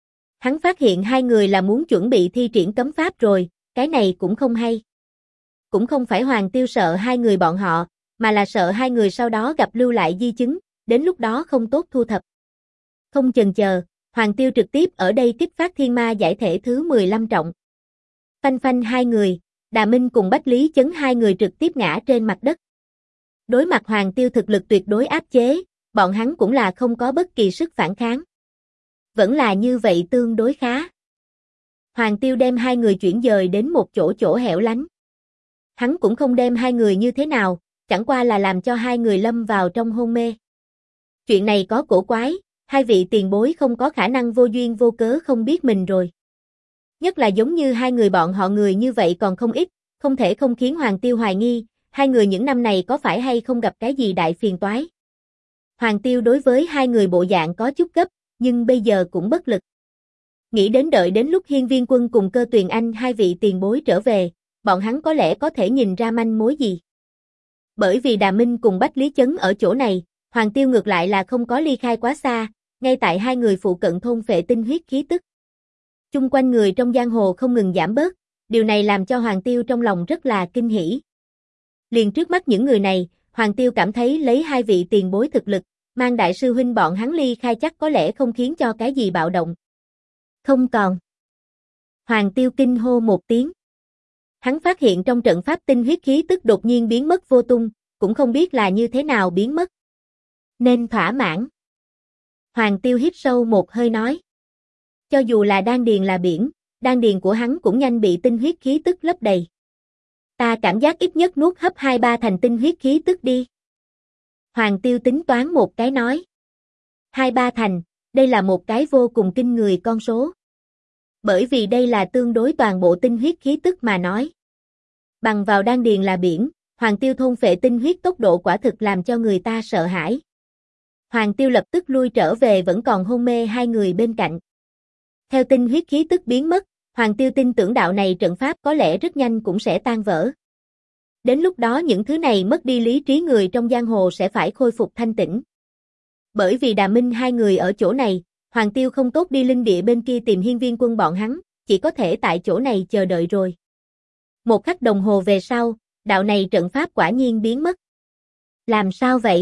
Hắn phát hiện hai người là muốn chuẩn bị thi triển cấm pháp rồi, cái này cũng không hay. Cũng không phải Hoàng Tiêu sợ hai người bọn họ, mà là sợ hai người sau đó gặp lưu lại di chứng, đến lúc đó không tốt thu thập. Không chần chờ, Hoàng Tiêu trực tiếp ở đây kích phát thiên ma giải thể thứ 15 trọng. Phanh phanh hai người, Đà Minh cùng Bách Lý Chấn hai người trực tiếp ngã trên mặt đất. Đối mặt Hoàng Tiêu thực lực tuyệt đối áp chế, bọn hắn cũng là không có bất kỳ sức phản kháng. Vẫn là như vậy tương đối khá. Hoàng Tiêu đem hai người chuyển dời đến một chỗ hẻo lánh. Hắn cũng không đem hai người như thế nào, chẳng qua là làm cho hai người lâm vào trong hôn mê. Chuyện này có cổ quái, hai vị tiền bối không có khả năng vô duyên vô cớ không biết mình rồi. Nhất là giống như hai người bọn họ người như vậy còn không ít, không thể không khiến Hoàng Tiêu hoài nghi, hai người những năm này có phải hay không gặp cái gì đại phiền toái. Hoàng Tiêu đối với hai người bộ dạng có chút gấp, nhưng bây giờ cũng bất lực. Nghĩ đến đợi đến lúc Hiên Viên Quân cùng Cơ Tuyền Anh hai vị tiền bối trở về, bọn hắn có lẽ có thể nhìn ra manh mối gì. Bởi vì Đà Minh cùng Bách Lý Chấn ở chỗ này, Hoàng Tiêu ngược lại là không có ly khai quá xa, ngay tại hai người phụ cận thôn phệ tinh huyết khí tức. Chung quanh người trong giang hồ không ngừng giảm bớt, điều này làm cho Hoàng Tiêu trong lòng rất là kinh hỉ. Liền trước mắt những người này, Hoàng Tiêu cảm thấy lấy hai vị tiền bối thực lực, mang đại sư huynh bọn hắn ly khai chắc có lẽ không khiến cho cái gì bạo động. Không còn. Hoàng Tiêu kinh hô một tiếng. Hắn phát hiện trong trận pháp tinh huyết khí tức đột nhiên biến mất vô tung, cũng không biết là như thế nào biến mất. Nên thỏa mãn. Hoàng Tiêu hít sâu một hơi nói. Cho dù là đan điền là biển, đan điền của hắn cũng nhanh bị tinh huyết khí tức lấp đầy. Ta cảm giác ít nhất nuốt hấp 2-3 thành tinh huyết khí tức đi. Hoàng Tiêu tính toán một cái nói. 2-3 thành, đây là một cái vô cùng kinh người con số. Bởi vì đây là tương đối toàn bộ tinh huyết khí tức mà nói. Bằng vào đan điền là biển, Hoàng Tiêu thôn phệ tinh huyết tốc độ quả thực làm cho người ta sợ hãi. Hoàng Tiêu lập tức lui trở về vẫn còn hôn mê hai người bên cạnh. Theo tinh huyết khí tức biến mất, Hoàng Tiêu tin tưởng đạo này trận pháp có lẽ rất nhanh cũng sẽ tan vỡ. Đến lúc đó những thứ này mất đi lý trí người trong giang hồ sẽ phải khôi phục thanh tĩnh. Bởi vì Đà Minh hai người ở chỗ này, Hoàng Tiêu không tốt đi linh địa bên kia tìm Hiên Viên Quân bọn hắn, chỉ có thể tại chỗ này chờ đợi rồi. Một khắc đồng hồ về sau, đạo này trận pháp quả nhiên biến mất. Làm sao vậy?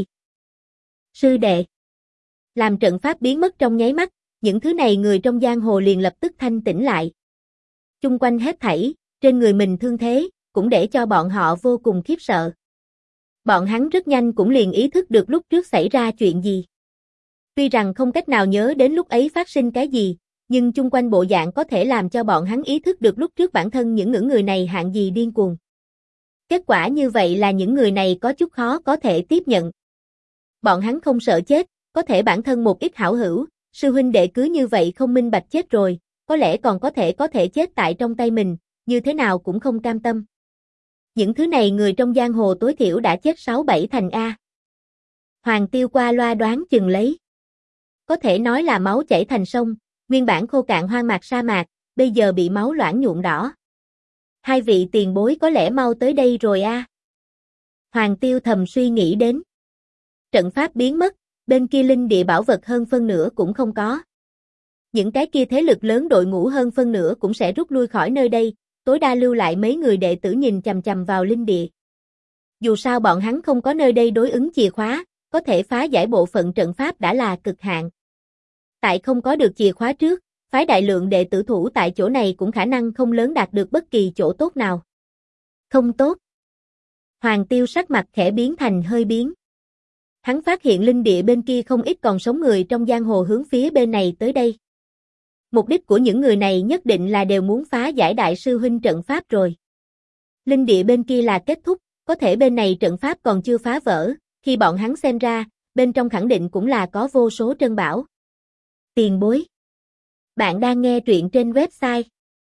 Sư đệ. Làm trận pháp biến mất trong nháy mắt, những thứ này người trong giang hồ liền lập tức thanh tĩnh lại. Chung quanh hết thảy, trên người mình thương thế, cũng để cho bọn họ vô cùng khiếp sợ. Bọn hắn rất nhanh cũng liền ý thức được lúc trước xảy ra chuyện gì. Tuy rằng không cách nào nhớ đến lúc ấy phát sinh cái gì, nhưng chung quanh bộ dạng có thể làm cho bọn hắn ý thức được lúc trước bản thân những người này hạng gì điên cuồng. Kết quả như vậy là những người này có chút khó có thể tiếp nhận. Bọn hắn không sợ chết, có thể bản thân một ít hảo hữu, sư huynh đệ cứ như vậy không minh bạch chết rồi, có lẽ còn có thể chết tại trong tay mình, như thế nào cũng không cam tâm. Những thứ này người trong giang hồ tối thiểu đã chết 6-7 thành A. Hoàng Tiêu qua loa đoán chừng lấy. Có thể nói là máu chảy thành sông, nguyên bản khô cạn hoang mạc sa mạc, bây giờ bị máu loãng nhuộm đỏ. Hai vị tiền bối có lẽ mau tới đây rồi A. Hoàng Tiêu thầm suy nghĩ đến. Trận pháp biến mất, bên kia linh địa bảo vật hơn phân nửa cũng không có. Những cái kia thế lực lớn đội ngũ hơn phân nửa cũng sẽ rút lui khỏi nơi đây, tối đa lưu lại mấy người đệ tử nhìn chằm chằm vào linh địa. Dù sao bọn hắn không có nơi đây đối ứng chìa khóa, có thể phá giải bộ phận trận pháp đã là cực hạn. Tại không có được chìa khóa trước, phái đại lượng đệ tử thủ tại chỗ này cũng khả năng không lớn đạt được bất kỳ chỗ tốt nào. Không tốt. Hoàng Tiêu sắc mặt khẽ biến thành hơi biến. Hắn phát hiện linh địa bên kia không ít còn sống người trong giang hồ hướng phía bên này tới đây. Mục đích của những người này nhất định là đều muốn phá giải đại sư huynh trận pháp rồi. Linh địa bên kia là kết thúc, có thể bên này trận pháp còn chưa phá vỡ, khi bọn hắn xem ra, bên trong khẳng định cũng là có vô số trân bảo. Tiền bối. Bạn đang nghe truyện trên website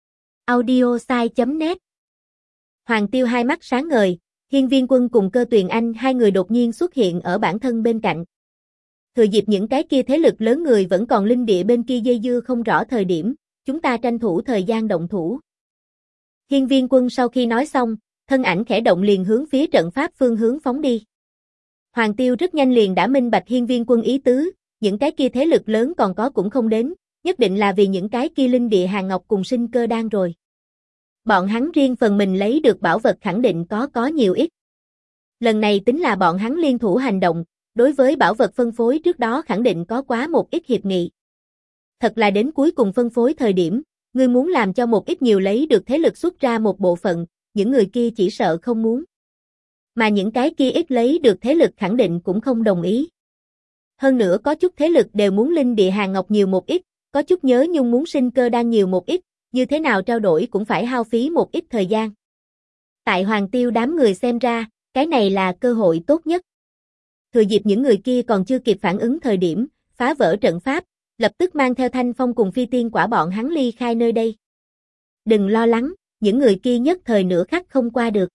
audiosai.net. Hoàng Tiêu hai mắt sáng ngời, Hiên Viên Quân cùng Cơ Tuyền Anh hai người đột nhiên xuất hiện ở bản thân bên cạnh. Thừa dịp những cái kia thế lực lớn người vẫn còn linh địa bên kia dây dưa không rõ thời điểm, chúng ta tranh thủ thời gian động thủ. Hiên Viên Quân sau khi nói xong, thân ảnh khẽ động liền hướng phía trận pháp phương hướng phóng đi. Hoàng Tiêu rất nhanh liền đã minh bạch Hiên Viên Quân ý tứ, những cái kia thế lực lớn còn có cũng không đến, nhất định là vì những cái kia linh địa hàng ngọc cùng sinh cơ đan rồi. Bọn hắn riêng phần mình lấy được bảo vật khẳng định có nhiều ít. Lần này tính là bọn hắn liên thủ hành động, đối với bảo vật phân phối trước đó khẳng định có quá một ít hiệp nghị. Thật là đến cuối cùng phân phối thời điểm, ngươi muốn làm cho một ít nhiều lấy được thế lực xuất ra một bộ phận, những người kia chỉ sợ không muốn. Mà những cái kia ít lấy được thế lực khẳng định cũng không đồng ý. Hơn nữa có chút thế lực đều muốn linh địa hàng ngọc nhiều một ít, có chút nhớ nhung muốn sinh cơ đan nhiều một ít, như thế nào trao đổi cũng phải hao phí một ít thời gian. Tại Hoàng Tiêu đám người xem ra, cái này là cơ hội tốt nhất. Thừa dịp những người kia còn chưa kịp phản ứng thời điểm, phá vỡ trận pháp, lập tức mang theo Thanh Phong cùng Phi Tiên Quả bọn hắn ly khai nơi đây. Đừng lo lắng, những người kia nhất thời nửa khắc không qua được.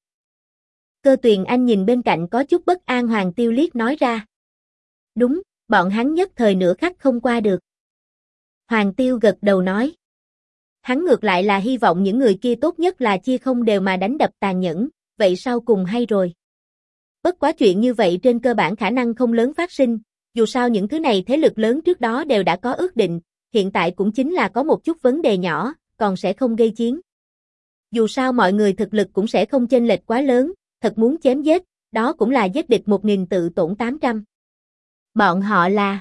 Cơ Tuyền Anh nhìn bên cạnh có chút bất an Hoàng Tiêu liếc nói ra. Đúng, bọn hắn nhất thời nửa khắc không qua được. Hoàng Tiêu gật đầu nói. Hắn ngược lại là hy vọng những người kia tốt nhất là chia không đều mà đánh đập tàn nhẫn, vậy sau cùng hay rồi. Bất quá chuyện như vậy trên cơ bản khả năng không lớn phát sinh, dù sao những thứ này thế lực lớn trước đó đều đã có ước định, hiện tại cũng chính là có một chút vấn đề nhỏ, còn sẽ không gây chiến. Dù sao mọi người thực lực cũng sẽ không chênh lệch quá lớn, thật muốn chém giết, đó cũng là giết địch 1000 tự tổn 800. Bọn họ là...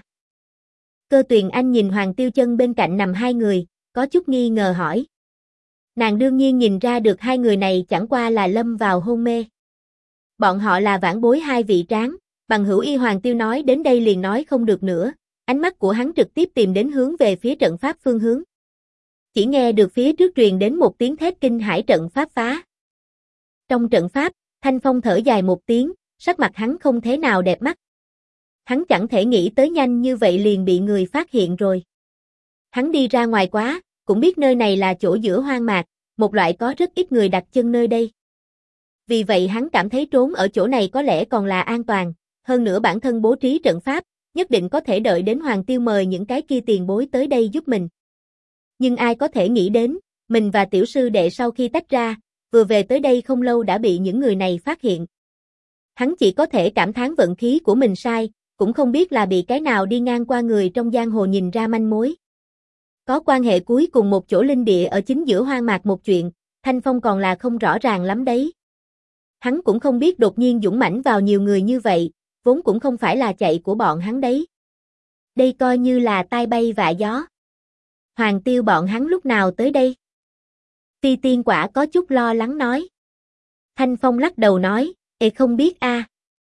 Cơ Tuyền Anh nhìn Hoàng Tiêu Chân bên cạnh nằm hai người, có chút nghi ngờ hỏi. Nàng đương nhiên nhìn ra được hai người này chẳng qua là lâm vào hôn mê. Bọn họ là vãn bối hai vị tráng, bằng hữu y Hoàng Tiêu nói đến đây liền nói không được nữa, ánh mắt của hắn trực tiếp tìm đến hướng về phía trận pháp phương hướng. Chỉ nghe được phía trước truyền đến một tiếng thét kinh hãi trận pháp phá. Trong trận pháp, Thanh Phong thở dài một tiếng, sắc mặt hắn không thế nào đẹp mắt. Hắn chẳng thể nghĩ tới nhanh như vậy liền bị người phát hiện rồi. Hắn đi ra ngoài quá, cũng biết nơi này là chỗ giữa hoang mạc, một loại có rất ít người đặt chân nơi đây. Vì vậy hắn cảm thấy trốn ở chỗ này có lẽ còn là an toàn, hơn nữa bản thân bố trí trận pháp, nhất định có thể đợi đến Hoàng Tiêu mời những cái kia tiền bối tới đây giúp mình. Nhưng ai có thể nghĩ đến, mình và tiểu sư đệ sau khi tách ra, vừa về tới đây không lâu đã bị những người này phát hiện. Hắn chỉ có thể cảm thán vận khí của mình sai, cũng không biết là bị cái nào đi ngang qua người trong giang hồ nhìn ra manh mối. Có quan hệ cuối cùng một chỗ linh địa ở chính giữa hoang mạc một chuyện, Thanh Phong còn là không rõ ràng lắm đấy. Hắn cũng không biết đột nhiên dũng mãnh vào nhiều người như vậy, vốn cũng không phải là chạy của bọn hắn đấy. Đây coi như là tai bay vạ gió. Hoàng Tiêu bọn hắn lúc nào tới đây? Phi Tiên Quả có chút lo lắng nói. Thanh Phong lắc đầu nói, không biết a.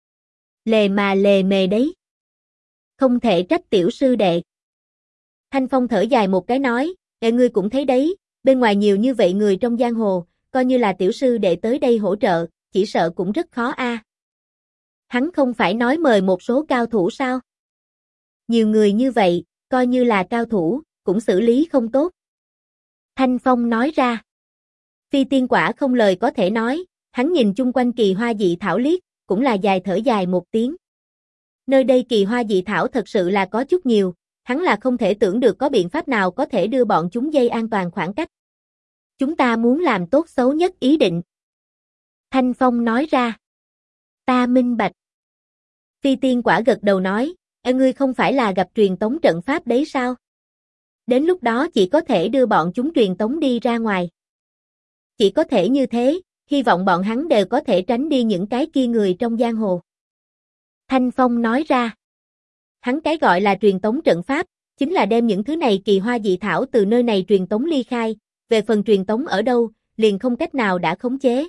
Lề mà lề mề đấy. Không thể trách tiểu sư đệ. Thanh Phong thở dài một cái nói, ngươi cũng thấy đấy, bên ngoài nhiều như vậy người trong giang hồ, coi như là tiểu sư đệ tới đây hỗ trợ, chỉ sợ cũng rất khó a. Hắn không phải nói mời một số cao thủ sao? Nhiều người như vậy, coi như là cao thủ, cũng xử lý không tốt. Thanh Phong nói ra. Phi Tiên Quả không lời có thể nói, hắn nhìn chung quanh kỳ hoa dị thảo liếc, cũng là thở dài một tiếng. Nơi đây kỳ hoa dị thảo thật sự là có chút nhiều, hắn là không thể tưởng được có biện pháp nào có thể đưa bọn chúng dây an toàn khoảng cách. Chúng ta muốn làm tốt xấu nhất ý định. Thanh Phong nói ra. Ta minh bạch. Phi Tiên Quả gật đầu nói, ngươi không phải là gặp truyền tống trận pháp đấy sao? Đến lúc đó chỉ có thể đưa bọn chúng truyền tống đi ra ngoài. Chỉ có thể như thế, hy vọng bọn hắn đều có thể tránh đi những cái kia người trong giang hồ. Thanh Phong nói ra. Hắn cái gọi là truyền tống trận pháp, chính là đem những thứ này kỳ hoa dị thảo từ nơi này truyền tống ly khai, về phần truyền tống ở đâu, liền không cách nào đã khống chế.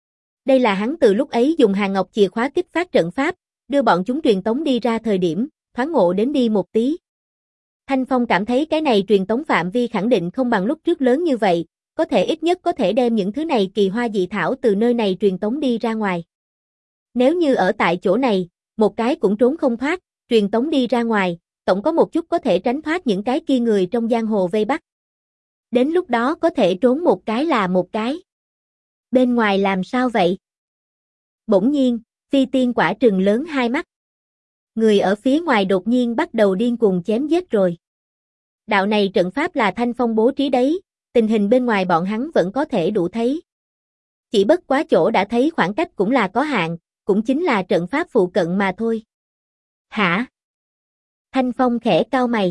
Đây là hắn từ lúc ấy dùng hàng ngọc chìa khóa kích phát trận pháp, đưa bọn chúng truyền tống đi ra thời điểm, thoáng ngộ đến đi một tí. Thanh Phong cảm thấy cái này truyền tống phạm vi khẳng định không bằng lúc trước lớn như vậy, có thể ít nhất có thể đem những thứ này kỳ hoa dị thảo từ nơi này truyền tống đi ra ngoài. Nếu như ở tại chỗ này, một cái cũng trốn không thoát, truyền tống đi ra ngoài, tổng có một chút có thể tránh thoát những cái kia người trong giang hồ vây bắt. Đến lúc đó có thể trốn một cái là một cái. Bên ngoài làm sao vậy? Bỗng nhiên, Phi Tiên Quả trừng lớn hai mắt. Người ở phía ngoài đột nhiên bắt đầu điên cuồng chém giết rồi. Đạo này trận pháp là Thanh Phong bố trí đấy, tình hình bên ngoài bọn hắn vẫn có thể đủ thấy. Chỉ bất quá chỗ đã thấy khoảng cách cũng là có hạn, cũng chính là trận pháp phụ cận mà thôi. Hả? Thanh Phong khẽ cau mày.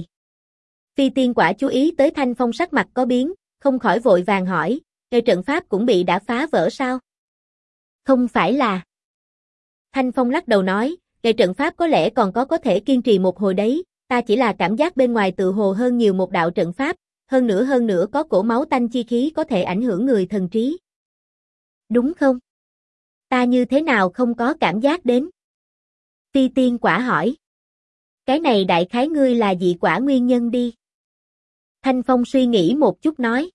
Phi Tiên Quả chú ý tới Thanh Phong sắc mặt có biến, không khỏi vội vàng hỏi, trận pháp cũng bị đã phá vỡ sao? Không phải là. Thanh Phong lắc đầu nói, trận pháp có lẽ còn có thể kiên trì một hồi đấy, ta chỉ là cảm giác bên ngoài tự hồ hơn nhiều một đạo trận pháp, hơn nữa có cổ máu tanh chi khí có thể ảnh hưởng người thần trí. Đúng không? Ta như thế nào không có cảm giác đến? Phi Tiên Quả hỏi. Cái này đại khái ngươi là dị quả nguyên nhân đi. Thanh Phong suy nghĩ một chút nói.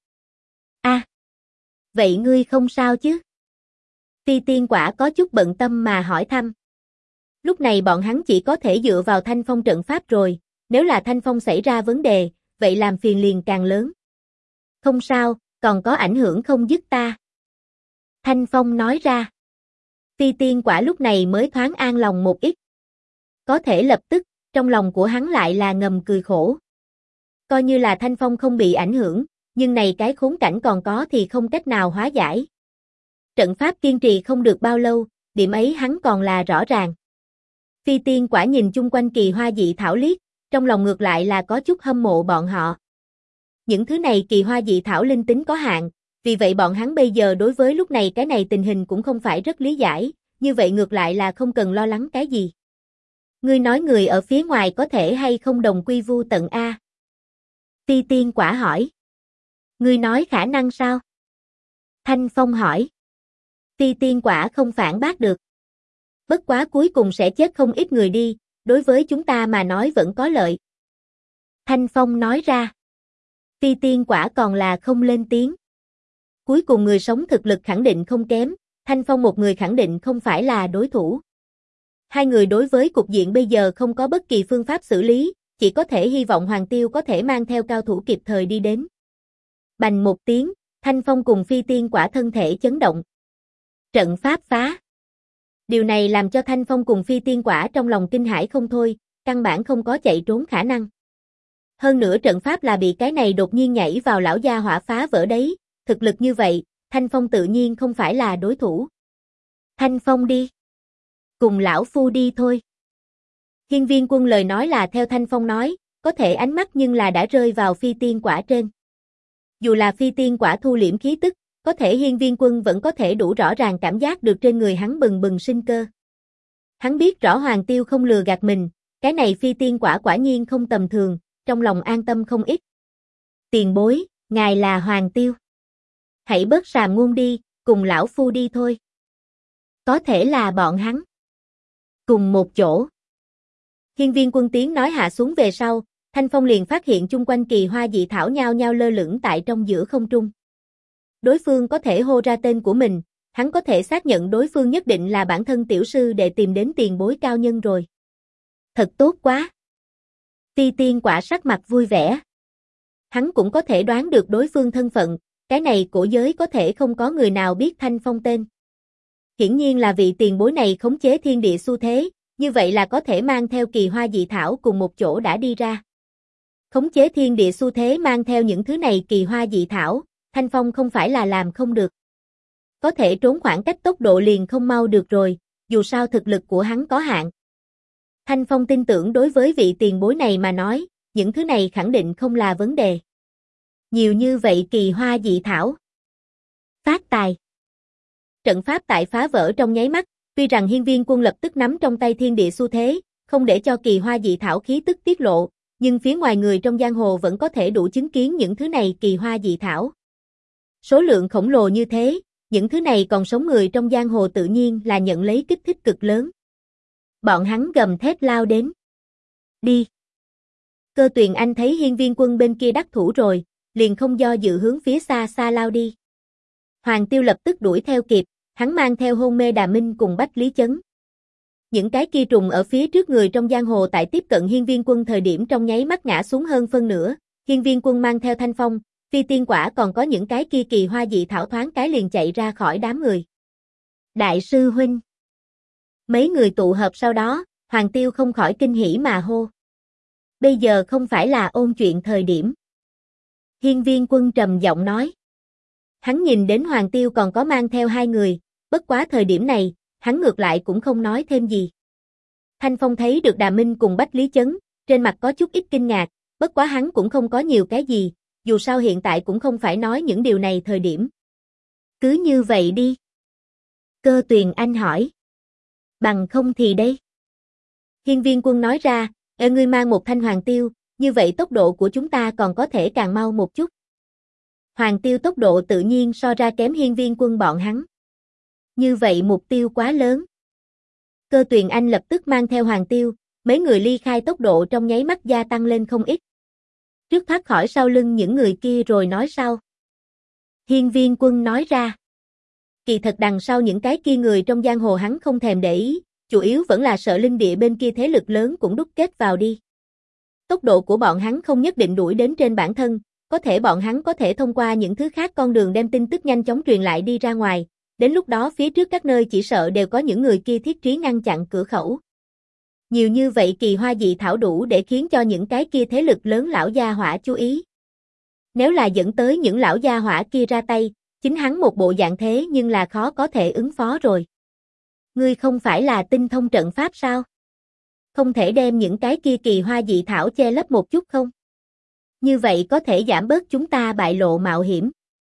Vậy ngươi không sao chứ? Phi Tiên Quả có chút bận tâm mà hỏi thăm. Lúc này bọn hắn chỉ có thể dựa vào Thanh Phong trận pháp rồi, nếu là Thanh Phong xảy ra vấn đề, vậy làm phiền liền càng lớn. Không sao, còn có ảnh hưởng không dứt ta. Thanh Phong nói ra. Phi Tiên Quả lúc này mới thoáng an lòng một ít. Có thể lập tức, trong lòng của hắn lại là ngầm cười khổ. Coi như là Thanh Phong không bị ảnh hưởng, nhưng này cái khốn cảnh còn có thì không cách nào hóa giải. Trận pháp kiên trì không được bao lâu, điểm ấy hắn còn là rõ ràng. Phi Tiên Quả nhìn chung quanh kỳ hoa dị thảo liếc, trong lòng ngược lại là có chút hâm mộ bọn họ. Những thứ này kỳ hoa dị thảo linh tính có hạn, vì vậy bọn hắn bây giờ đối với lúc này cái này tình hình cũng không phải rất lý giải, như vậy ngược lại là không cần lo lắng cái gì. Ngươi nói người ở phía ngoài có thể hay không đồng quy vu tận a? Phi Tiên Quả hỏi. Ngươi nói khả năng sao? Thanh Phong hỏi. Phi Tiên Quả không phản bác được. Bất quá cuối cùng sẽ chết không ít người đi, đối với chúng ta mà nói vẫn có lợi. Thanh Phong nói ra. Phi Tiên Quả còn là không lên tiếng. Cuối cùng người sống thực lực khẳng định không kém, Thanh Phong một người khẳng định không phải là đối thủ. Hai người đối với cục diện bây giờ không có bất kỳ phương pháp xử lý, chỉ có thể hy vọng Hoàng Tiêu có thể mang theo cao thủ kịp thời đi đến. Bành một tiếng, Thanh Phong cùng Phi Tiên Quả thân thể chấn động. Trận pháp phá. Điều này làm cho Thanh Phong cùng Phi Tiên Quả trong lòng kinh hãi không thôi, căn bản không có chạy trốn khả năng. Hơn nữa trận pháp là bị cái này đột nhiên nhảy vào lão gia hỏa phá vỡ đấy, thực lực như vậy, Thanh Phong tự nhiên không phải là đối thủ. Thanh Phong đi. Cùng lão phu đi thôi. Hiên Viên Quân lời nói là theo Thanh Phong nói, có thể ánh mắt nhưng là đã rơi vào Phi Tiên Quả trên. Dù là Phi Tiên Quả thu liễm khí tức, có thể Hiên Viên Quân vẫn có thể đủ rõ ràng cảm giác được trên người hắn bừng bừng sinh cơ. Hắn biết rõ Hoàng Tiêu không lừa gạt mình, cái này Phi Tiên Quả quả nhiên không tầm thường, trong lòng an tâm không ít. Tiền bối, ngài là Hoàng Tiêu. Hãy bớt sàm ngôn đi, cùng lão phu đi thôi. Có thể là bọn hắn. Cùng một chỗ. Hiên Viên Quân tiếng nói hạ xuống về sau, Thanh Phong liền phát hiện chung quanh kỳ hoa dị thảo nhao nhao lơ lửng tại trong giữa không trung. Đối phương có thể hô ra tên của mình, hắn có thể xác nhận đối phương nhất định là bản thân tiểu sư để tìm đến tiền bối cao nhân rồi. Thật tốt quá. Phi Tiên Quả sắc mặt vui vẻ. Hắn cũng có thể đoán được đối phương thân phận, cái này cổ giới có thể không có người nào biết Thanh Phong tên. Hiển nhiên là vị tiền bối này khống chế thiên địa xu thế, như vậy là có thể mang theo kỳ hoa dị thảo cùng một chỗ đã đi ra. Khống chế thiên địa xu thế mang theo những thứ này kỳ hoa dị thảo, Thanh Phong không phải là làm không được. Có thể trốn khoảng cách tốc độ liền không mau được rồi, dù sao thực lực của hắn có hạn. Thanh Phong tin tưởng đối với vị tiền bối này mà nói, những thứ này khẳng định không là vấn đề. Nhiều như vậy kỳ hoa dị thảo. Phát tài. Trận pháp tại phá vỡ trong nháy mắt, tuy rằng Hiên Viên Quân lập tức nắm trong tay thiên địa xu thế, không để cho kỳ hoa dị thảo khí tức tiết lộ, nhưng phía ngoài người trong giang hồ vẫn có thể đủ chứng kiến những thứ này kỳ hoa dị thảo. Số lượng khổng lồ như thế, những thứ này còn sống người trong giang hồ tự nhiên là nhận lấy kích thích cực lớn. Bọn hắn gầm thét lao đến. Đi. Cơ Tuyền Anh thấy Hiên Viên Quân bên kia đắc thủ rồi, liền không do dự hướng phía xa xa lao đi. Hoàng Tiêu lập tức đuổi theo kịp, hắn mang theo Hôn Mê Đà Minh cùng Bách Lý Chấn. Những cái kia trùng ở phía trước người trong giang hồ tại tiếp cận Hiên Viên Quân thời điểm trong nháy mắt ngã xuống hơn phân nửa, Hiên Viên Quân mang theo Thanh Phong, Phi Tiên Quả còn có những cái kia kỳ hoa dị thảo thoáng cái liền chạy ra khỏi đám người. Đại sư huynh. Mấy người tụ hợp sau đó, Hoàng Tiêu không khỏi kinh hỉ mà hô. Bây giờ không phải là ôn chuyện thời điểm. Hiên Viên Quân trầm giọng nói. Hắn nhìn đến Hoàng Tiêu còn có mang theo hai người, bất quá thời điểm này, hắn ngược lại cũng không nói thêm gì. Thanh Phong thấy được Đà Minh cùng Bách Lý Chấn, trên mặt có chút ít kinh ngạc, bất quá hắn cũng không có nhiều cái gì, dù sao hiện tại cũng không phải nói những điều này thời điểm. Cứ như vậy đi. Cơ Tuyền Anh hỏi. Bằng không thì đây. Hiên Viên Quân nói ra, ngươi mang một thanh Hoàng Tiêu, như vậy tốc độ của chúng ta còn có thể càng mau một chút. Hoàng Tiêu tốc độ tự nhiên so ra kém Hiên Viên Quân bọn hắn. Như vậy mục tiêu quá lớn. Cơ Tuyền Anh lập tức mang theo Hoàng Tiêu, mấy người ly khai tốc độ trong nháy mắt gia tăng lên không ít. Trước thoát khỏi sau lưng những người kia rồi nói sau. Hiên Viên Quân nói ra. Kỳ thật đằng sau những cái kia người trong giang hồ hắn không thèm để ý, chủ yếu vẫn là sợ linh địa bên kia thế lực lớn cũng đúc kết vào đi. Tốc độ của bọn hắn không nhất định đuổi đến trên bản thân, có thể bọn hắn có thể thông qua những thứ khác con đường đem tin tức nhanh chóng truyền lại đi ra ngoài, đến lúc đó phía trước các nơi chỉ sợ đều có những người kia thiết trí ngăn chặn cửa khẩu. Nhiều như vậy kỳ hoa dị thảo đủ để khiến cho những cái kia thế lực lớn lão gia hỏa chú ý. Nếu là dẫn tới những lão gia hỏa kia ra tay, chính hắn một bộ dạng thế nhưng là khó có thể ứng phó rồi. Ngươi không phải là tinh thông trận pháp sao? Không thể đem những cái kia kỳ hoa dị thảo che lấp một chút không? Như vậy có thể giảm bớt chúng ta bại lộ mạo hiểm.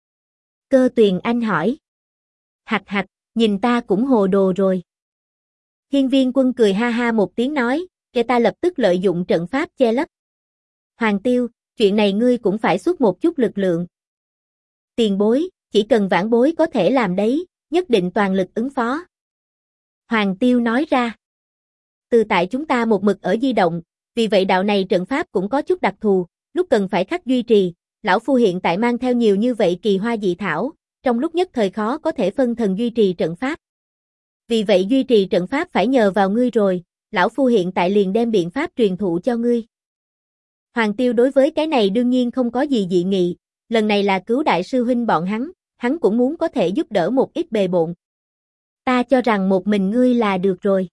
Cơ Tuyền Anh hỏi. Hạch hạch, nhìn ta cũng hồ đồ rồi. Hiên Viên Quân cười ha ha một tiếng nói, kẻ ta lập tức lợi dụng trận pháp che lấp. Hoàng Tiêu, chuyện này ngươi cũng phải xuất một chút lực lượng. Tiền bối, chỉ cần vãn bối có thể làm đấy, nhất định toàn lực ứng phó. Hoàng Tiêu nói ra. Từ tại chúng ta một mực ở di động, vì vậy đạo này trận pháp cũng có chút đặc thù, lúc cần phải khắc duy trì, lão phu hiện tại mang theo nhiều như vậy kỳ hoa dị thảo, trong lúc nhất thời khó có thể phân thần duy trì trận pháp. Vì vậy duy trì trận pháp phải nhờ vào ngươi rồi, lão phu hiện tại liền đem biện pháp truyền thụ cho ngươi. Hoàng Tiêu đối với cái này đương nhiên không có gì dị nghị, lần này là cứu đại sư huynh bọn hắn cũng muốn có thể giúp đỡ một ít bề bộn. Ta cho rằng một mình ngươi là được rồi.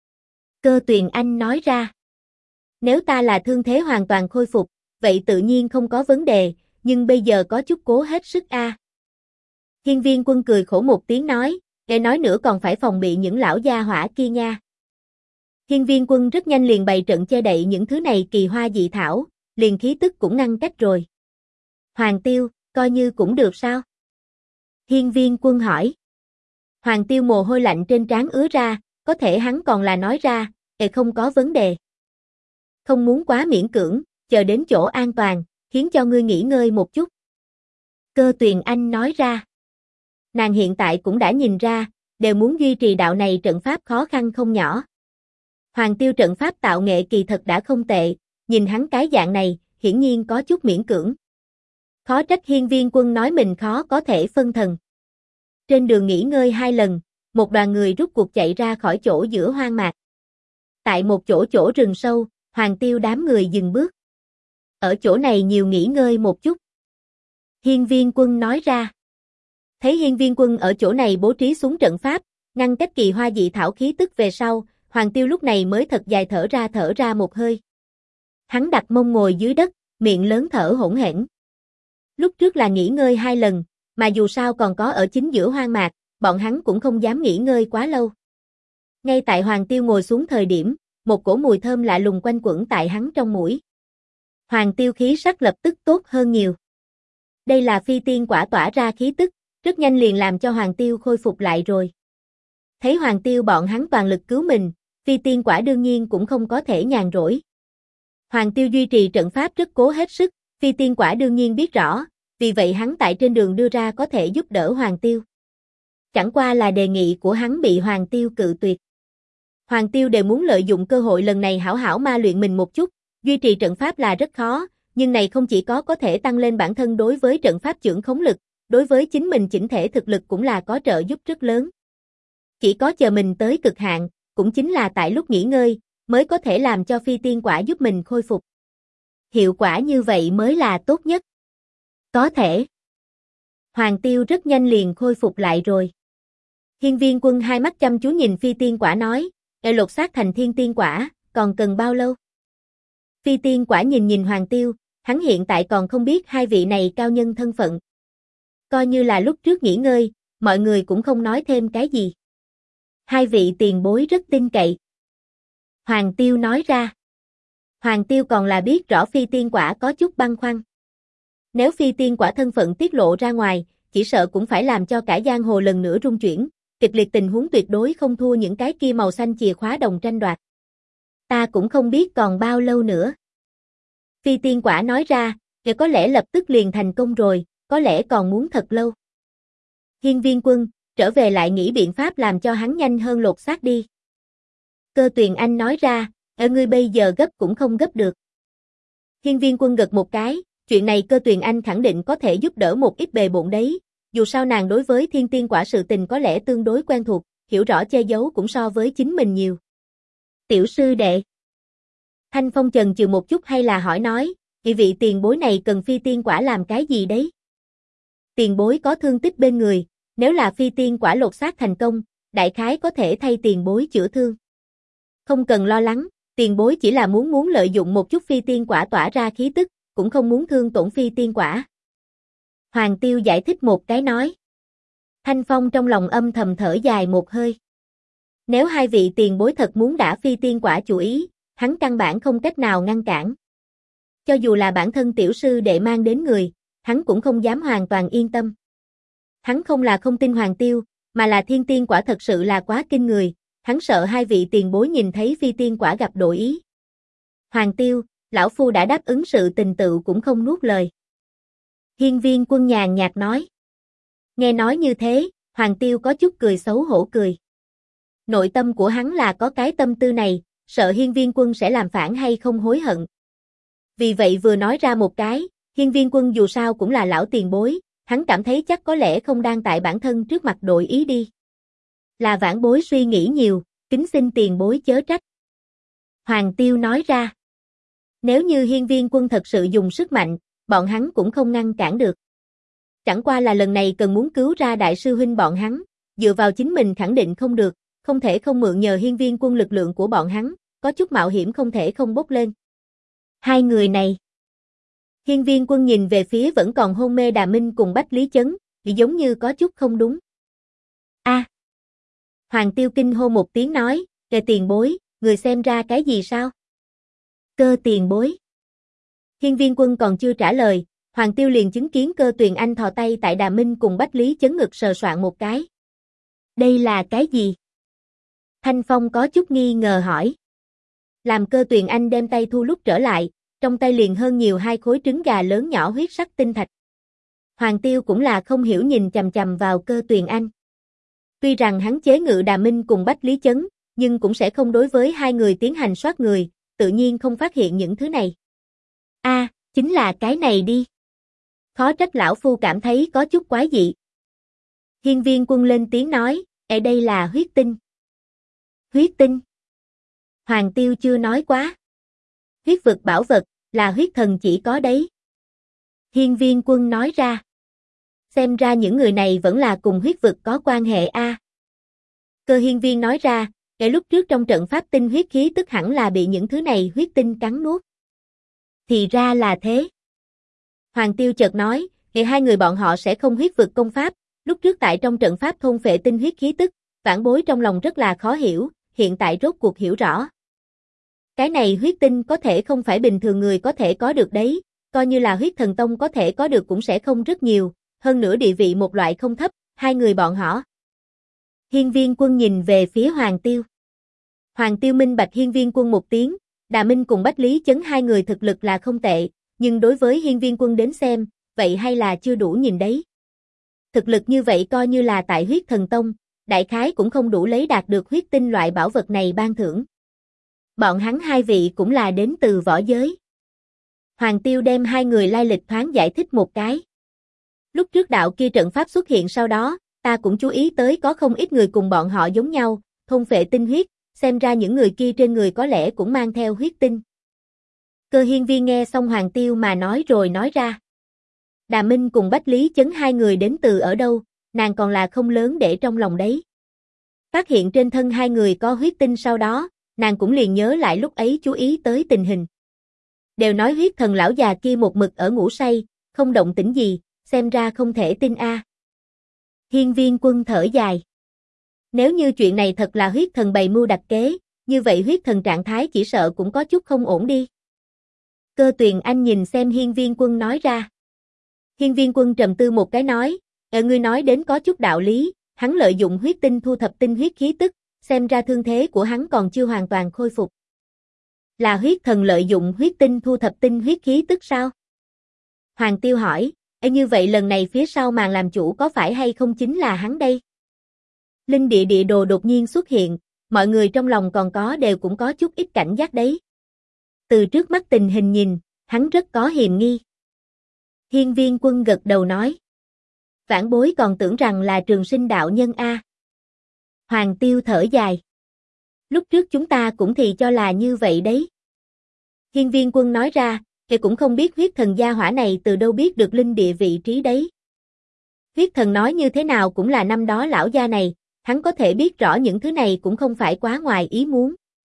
Cơ Tuyền Anh nói ra. Nếu ta là thương thế hoàn toàn khôi phục, vậy tự nhiên không có vấn đề, nhưng bây giờ có chút cố hết sức a. Hiên Viên Quân cười khổ một tiếng nói, để nói nữa còn phải phòng bị những lão gia hỏa kia nha. Hiên Viên Quân rất nhanh liền bày trận che đậy những thứ này kỳ hoa dị thảo, liền khí tức cũng ngăn cách rồi. Hoàng Tiêu, coi như cũng được sao? Hiên Viên Quân hỏi. Hoàng Tiêu mồ hôi lạnh trên trán ứa ra, có thể hắn còn là nói ra, không có vấn đề. Không muốn quá miễn cưỡng, chờ đến chỗ an toàn, khiến cho ngươi nghỉ ngơi một chút. Cơ Tuyền Anh nói ra. Nàng hiện tại cũng đã nhìn ra, đều muốn duy trì đạo này trận pháp khó khăn không nhỏ. Hoàng Tiêu trận pháp tạo nghệ kỳ thật đã không tệ, nhìn hắn cái dạng này, hiển nhiên có chút miễn cưỡng. Khó trách Hiên Viên Quân nói mình khó có thể phân thần. Trên đường nghỉ ngơi 2 lần, một đoàn người rút cuộc chạy ra khỏi chỗ giữa hoang mạc. Tại một chỗ rừng sâu, Hoàng Tiêu đám người dừng bước. Ở chỗ này nhiều nghỉ ngơi một chút. Hiên Viên Quân nói ra. Thấy Hiên Viên Quân ở chỗ này bố trí xuống trận pháp, ngăn cách kỳ hoa dị thảo khí tức về sau, Hoàng Tiêu lúc này mới thật dài thở ra một hơi. Hắn đặt mông ngồi dưới đất, miệng lớn thở hỗn hển. Lúc trước là nghỉ ngơi 2 lần, mà dù sao còn có ở chính giữa hoang mạc, bọn hắn cũng không dám nghỉ ngơi quá lâu. Ngay tại Hoàng Tiêu ngồi xuống thời điểm, một cổ mùi thơm lạ lùng quanh quẩn tại hắn trong mũi. Hoàng Tiêu khí sắc lập tức tốt hơn nhiều. Đây là phi tiên quả tỏa ra khí tức, rất nhanh liền làm cho Hoàng Tiêu khôi phục lại rồi. Thấy Hoàng Tiêu bọn hắn toàn lực cứu mình, phi tiên quả đương nhiên cũng không có thể nhàn rỗi. Hoàng Tiêu duy trì trận pháp rất cố hết sức, phi tiên quả đương nhiên biết rõ, vì vậy hắn tại trên đường đưa ra có thể giúp đỡ Hoàng Tiêu. Chẳng qua là đề nghị của hắn bị Hoàng Tiêu cự tuyệt. Hoàng Tiêu đều muốn lợi dụng cơ hội lần này hảo hảo ma luyện mình một chút, duy trì trận pháp là rất khó, nhưng này không chỉ có thể tăng lên bản thân đối với trận pháp chưởng khống lực, đối với chính mình chỉnh thể thực lực cũng là có trợ giúp rất lớn. Chỉ có chờ mình tới cực hạn, cũng chính là tại lúc nghỉ ngơi, mới có thể làm cho phi tiên quả giúp mình khôi phục. Hiệu quả như vậy mới là tốt nhất. Có thể. Hoàng Tiêu rất nhanh liền khôi phục lại rồi. Hiên Viên Quân hai mắt chăm chú nhìn phi tiên quả nói, lột xác thành thiên tiên quả, còn cần bao lâu? Phi tiên quả nhìn Hoàng Tiêu, hắn hiện tại còn không biết hai vị này cao nhân thân phận. Coi như là lúc trước nghỉ ngơi, mọi người cũng không nói thêm cái gì. Hai vị tiền bối rất tin cậy. Hoàng Tiêu nói ra. Hoàng Tiêu còn là biết rõ phi tiên quả có chút băn khoăn. Nếu phi tiên quả thân phận tiết lộ ra ngoài, chỉ sợ cũng phải làm cho cả giang hồ lần nữa rung chuyển, kịch liệt tình huống tuyệt đối không thua những cái kia màu xanh chìa khóa đồng tranh đoạt. Ta cũng không biết còn bao lâu nữa. Phi tiên quả nói ra, có lẽ lập tức liền thành công rồi, có lẽ còn muốn thật lâu. Hiên Viên Quân, trở về lại nghĩ biện pháp làm cho hắn nhanh hơn lột xác đi. Cơ Tuyền Anh nói ra, ngươi bây giờ gấp cũng không gấp được. Hiên Viên Quân gật một cái, chuyện này Cơ Tuyền Anh khẳng định có thể giúp đỡ một ít bề bộn đấy, dù sao nàng đối với thiên tiên quả sự tình có lẽ tương đối quen thuộc, hiểu rõ che giấu cũng so với chính mình nhiều. Tiểu sư đệ. Thanh Phong chần chừ một chút hay là hỏi nói, vị tiền bối này cần phi tiên quả làm cái gì đấy? Tiền bối có thương tích bên người, nếu là phi tiên quả lột xác thành công, đại khái có thể thay tiền bối chữa thương. Không cần lo lắng, tiền bối chỉ là muốn lợi dụng một chút phi tiên quả tỏa ra khí tức, cũng không muốn thương tổn phi tiên quả. Hoàng Tiêu giải thích một cái nói. Thanh Phong trong lòng âm thầm thở dài một hơi. Nếu hai vị tiền bối thật muốn đả phi tiên quả chủ ý, hắn căn bản không cách nào ngăn cản. Cho dù là bản thân tiểu sư đệ mang đến người, hắn cũng không dám hoàn toàn yên tâm. Hắn không là không tin Hoàng Tiêu, mà là thiên tiên quả thật sự là quá kinh người, hắn sợ hai vị tiền bối nhìn thấy phi tiên quả gặp đổi ý. Hoàng Tiêu, lão phu đã đáp ứng sự tình tựu cũng không nuốt lời. Hiên Viên Quân nhàn nhạt nói. Nghe nói như thế, Hoàng Tiêu có chút cười xấu hổ cười. Nội tâm của hắn là có cái tâm tư này, sợ Hiên Viên Quân sẽ làm phản hay không hối hận. Vì vậy vừa nói ra một cái, Hiên Viên Quân dù sao cũng là lão tiền bối, hắn cảm thấy chắc có lẽ không đang tại bản thân trước mặt đổi ý đi. Là vãn bối suy nghĩ nhiều, kính xin tiền bối chớ trách. Hoàng Tiêu nói ra. Nếu như Hiên Viên Quân thật sự dùng sức mạnh, bọn hắn cũng không ngăn cản được. Chẳng qua là lần này cần muốn cứu ra đại sư huynh bọn hắn, dựa vào chính mình khẳng định không được, không thể không mượn nhờ Hiên Viên Quân lực lượng của bọn hắn, có chút mạo hiểm không thể không bốc lên. Hai người này. Hiên Viên Quân nhìn về phía vẫn còn hôn mê Đà Minh cùng Bách Lý Chấn, giống như có chút không đúng. A. Hoàng Tiêu kinh hô một tiếng nói, kề tiền bối, người xem ra cái gì sao? Cơ tiền bối. Hiên Viên Quân còn chưa trả lời, Hoàng Tiêu liền chứng kiến Cơ Tuyền Anh thò tay tại Đà Minh cùng Bách Lý Chấn ngực sờ soạn một cái. Đây là cái gì? Thanh Phong có chút nghi ngờ hỏi. Làm Cơ Tuyền Anh đem tay thu lúc trở lại, trong tay liền hơn nhiều hai khối trứng gà lớn nhỏ huyết sắc tinh thạch. Hoàng Tiêu cũng là không hiểu nhìn chằm chằm vào Cơ Tuyền Anh. Tuy rằng hắn chế ngự Đà Minh cùng Bách Lý Chấn, nhưng cũng sẽ không đối với hai người tiến hành soát người, tự nhiên không phát hiện những thứ này. A, chính là cái này đi. Khó trách lão phu cảm thấy có chút quái dị. Hiên Viên Quân lên tiếng nói, ở đây là huyết tinh. Huyết tinh? Hoàng Tiêu chưa nói quá. Huyết vực bảo vật, là huyết thần chỉ có đấy. Hiên Viên Quân nói ra. Xem ra những người này vẫn là cùng huyết vực có quan hệ a. Cơ Hiên Viên nói ra, kể lúc trước trong trận pháp tinh huyết khí tức hẳn là bị những thứ này huyết tinh cắn nuốt. Thì ra là thế. Hoàng Tiêu chợt nói, kể hai người bọn họ sẽ không huyết vực công pháp, lúc trước tại trong trận pháp thôn phệ tinh huyết khí tức, vãn bối trong lòng rất là khó hiểu, hiện tại rốt cuộc hiểu rõ. Cái này huyết tinh có thể không phải bình thường người có thể có được đấy, coi như là huyết thần tông có thể có được cũng sẽ không rất nhiều, hơn nữa địa vị một loại không thấp, hai người bọn họ. Hiên Viên Quân nhìn về phía Hoàng Tiêu. Hoàng Tiêu minh bạch Hiên Viên Quân một tiếng, Đà Minh cùng Bách Lý Chấn hai người thực lực là không tệ, nhưng đối với Hiên Viên Quân đến xem, vậy hay là chưa đủ nhìn đấy. Thực lực như vậy coi như là tại huyết thần tông, đại khái cũng không đủ lấy đạt được huyết tinh loại bảo vật này ban thưởng. Bọn hắn hai vị cũng là đến từ võ giới. Hoàng Tiêu đem hai người lai lịch thoáng giải thích một cái. Lúc trước đạo kia trận pháp xuất hiện sau đó, ta cũng chú ý tới có không ít người cùng bọn họ giống nhau, thôn phệ tinh huyết, xem ra những người kia trên người có lẽ cũng mang theo huyết tinh. Cơ Hiên Viên nghe xong Hoàng Tiêu mà nói rồi nói ra. Đà Minh cùng Bách Lý Chấn hai người đến từ ở đâu, nàng còn là không lớn để trong lòng đấy. Phát hiện trên thân hai người có huyết tinh sau đó, nàng cũng liền nhớ lại lúc ấy chú ý tới tình hình. Đều nói huyết thần lão già kia một mực ở ngủ say, không động tĩnh gì, xem ra không thể tin a. Hiên Viên Quân thở dài. Nếu như chuyện này thật là huyết thần bày mưu đặt kế, như vậy huyết thần trạng thái chỉ sợ cũng có chút không ổn đi. Cơ Tuyền Anh nhìn xem Hiên Viên Quân nói ra. Hiên Viên Quân trầm tư một cái nói, ngươi nói đến có chút đạo lý, hắn lợi dụng huyết tinh thu thập tinh huyết khí tức, xem ra thương thế của hắn còn chưa hoàn toàn khôi phục. Là huyết thần lợi dụng huyết tinh thu thập tinh huyết khí tức sao? Hoàng Tiêu hỏi, như vậy lần này phía sau màn làm chủ có phải hay không chính là hắn đây? Linh địa địa đồ đột nhiên xuất hiện, mọi người trong lòng còn có đều cũng có chút ít cảnh giác đấy. Từ trước mắt tình hình nhìn, hắn rất có hiềm nghi. Hiên Viên Quân gật đầu nói. Vãn bối còn tưởng rằng là Trường Sinh đạo nhân a. Hoàng Tiêu thở dài. Lúc trước chúng ta cũng thì cho là như vậy đấy. Hiên Viên Quân nói ra, thì cũng không biết huyết thần gia hỏa này từ đâu biết được linh địa vị trí đấy. Huyết thần nói như thế nào cũng là năm đó lão gia này, hắn có thể biết rõ những thứ này cũng không phải quá ngoài ý muốn.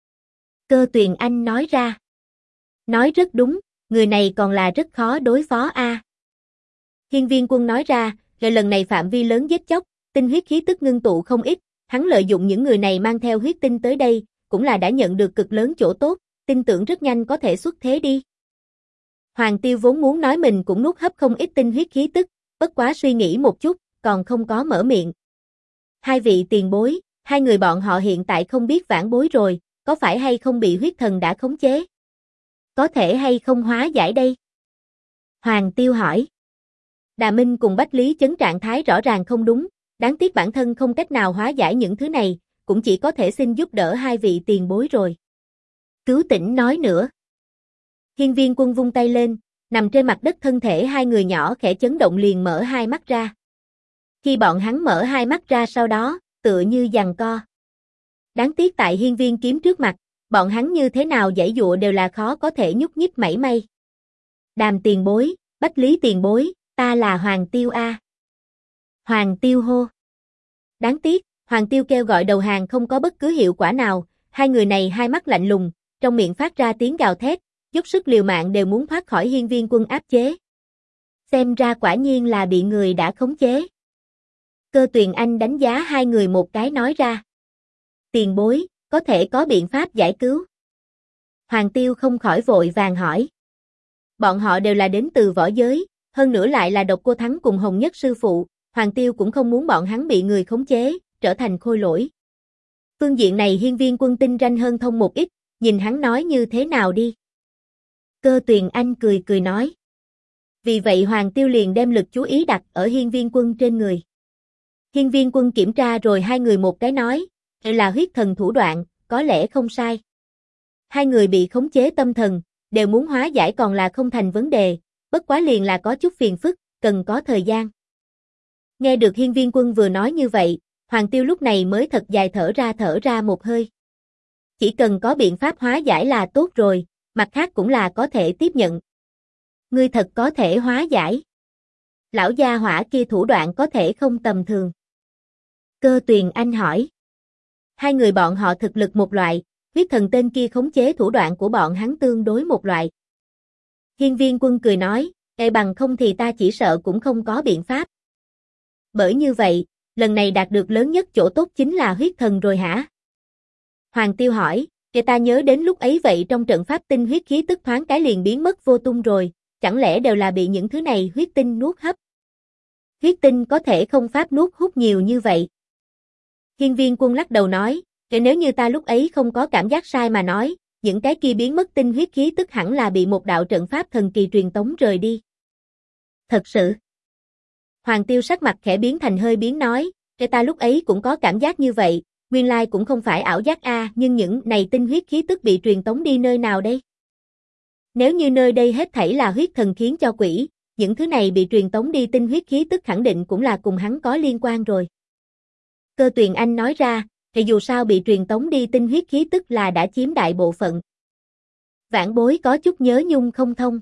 Cơ Tuyền Anh nói ra. Nói rất đúng, người này còn là rất khó đối phó a. Hiên Viên Quân nói ra, rồi lần này phạm vi lớn giết chóc, tinh huyết khí tức ngưng tụ không ít, hắn lợi dụng những người này mang theo huyết tinh tới đây, cũng là đã nhận được cực lớn chỗ tốt, tin tưởng rất nhanh có thể xuất thế đi. Hoàng Tiêu vốn muốn nói mình cũng nuốt hấp không ít tinh huyết khí tức, bất quá suy nghĩ một chút, còn không có mở miệng. Hai vị tiền bối, hai người bọn họ hiện tại không biết vãn bối rồi, có phải hay không bị huyết thần đã khống chế? Có thể hay không hóa giải đây? Hoàng Tiêu hỏi. Đà Minh cùng Bách Lý Chấn trạng thái rõ ràng không đúng, đáng tiếc bản thân không cách nào hóa giải những thứ này, cũng chỉ có thể xin giúp đỡ hai vị tiền bối rồi. Cứu Tĩnh nói nữa. Hiên Viên Quân vung tay lên, nằm trên mặt đất thân thể hai người nhỏ khẽ chấn động liền mở hai mắt ra. Khi bọn hắn mở hai mắt ra sau đó, tựa như giằng co. Đáng tiếc tại hiên viên kiếm trước mặt, bọn hắn như thế nào giãy dụa đều là khó có thể nhúc nhích mảy may. Đàm tiền bối, Bách Lý tiền bối, ta là Hoàng Tiêu a. Hoàng Tiêu hô. Đáng tiếc, Hoàng Tiêu kêu gọi đầu hàng không có bất cứ hiệu quả nào, hai người này hai mắt lạnh lùng, trong miệng phát ra tiếng gào thét, dốc sức liều mạng đều muốn thoát khỏi hiên viên quân áp chế. Xem ra quả nhiên là bị người đã khống chế. Cơ Tuyền Anh đánh giá hai người một cái nói ra. Tiền bối, có thể có biện pháp giải cứu. Hoàng Tiêu không khỏi vội vàng hỏi. Bọn họ đều là đến từ võ giới, hơn nữa lại là Độc Cô Thắng cùng Hồng Nhất sư phụ, Hoàng Tiêu cũng không muốn bọn hắn bị người khống chế, trở thành khôi lỗi. Phương diện này hiên viên quân tinh ranh hơn thông một ít, nhìn hắn nói như thế nào đi. Cơ Tuyền Anh cười cười nói. Vì vậy Hoàng Tiêu liền đem lực chú ý đặt ở hiên viên quân trên người. Hiên viên quân kiểm tra rồi hai người một cái nói, là huyết thần thủ đoạn, có lẽ không sai. Hai người bị khống chế tâm thần, đều muốn hóa giải còn là không thành vấn đề, bất quá liền là có chút phiền phức, cần có thời gian. Nghe được hiên viên quân vừa nói như vậy, Hoàng Tiêu lúc này mới thật dài thở ra một hơi. Chỉ cần có biện pháp hóa giải là tốt rồi, mặt khác cũng là có thể tiếp nhận. Ngươi thật có thể hóa giải. Lão gia hỏa kia thủ đoạn có thể không tầm thường. Cơ Tuyền Anh hỏi. Hai người bọn họ thực lực một loại, huyết thần tên kia khống chế thủ đoạn của bọn hắn tương đối một loại. Hiên viên quân cười nói, bằng không thì ta chỉ sợ cũng không có biện pháp. Bởi như vậy, lần này đạt được lớn nhất chỗ tốt chính là huyết thần rồi hả? Hoàng Tiêu hỏi, ta nhớ đến lúc ấy vậy trong trận pháp tinh huyết khí tức thoáng cái liền biến mất vô tung rồi, chẳng lẽ đều là bị những thứ này huyết tinh nuốt hấp? Huyết tinh có thể không pháp nuốt hút nhiều như vậy. Hiên viên quân lắc đầu nói, nếu như ta lúc ấy không có cảm giác sai mà nói, những cái kia biến mất tinh huyết khí tức hẳn là bị một đạo trận pháp thần kỳ truyền tống rời đi. Thật sự. Hoàng Tiêu sắc mặt khẽ biến thành hơi biến nói, ta lúc ấy cũng có cảm giác như vậy, nguyên lai cũng không phải ảo giác nhưng những này tinh huyết khí tức bị truyền tống đi nơi nào đây? Nếu như nơi đây hết thảy là huyết thần khiến cho quỷ, những thứ này bị truyền tống đi tinh huyết khí tức khẳng định cũng là cùng hắn có liên quan rồi. Cơ Tuyền Anh nói ra, thì dù sao bị truyền tống đi tinh huyết khí tức là đã chiếm đại bộ phận. Vãn bối có chút nhớ nhung không thông.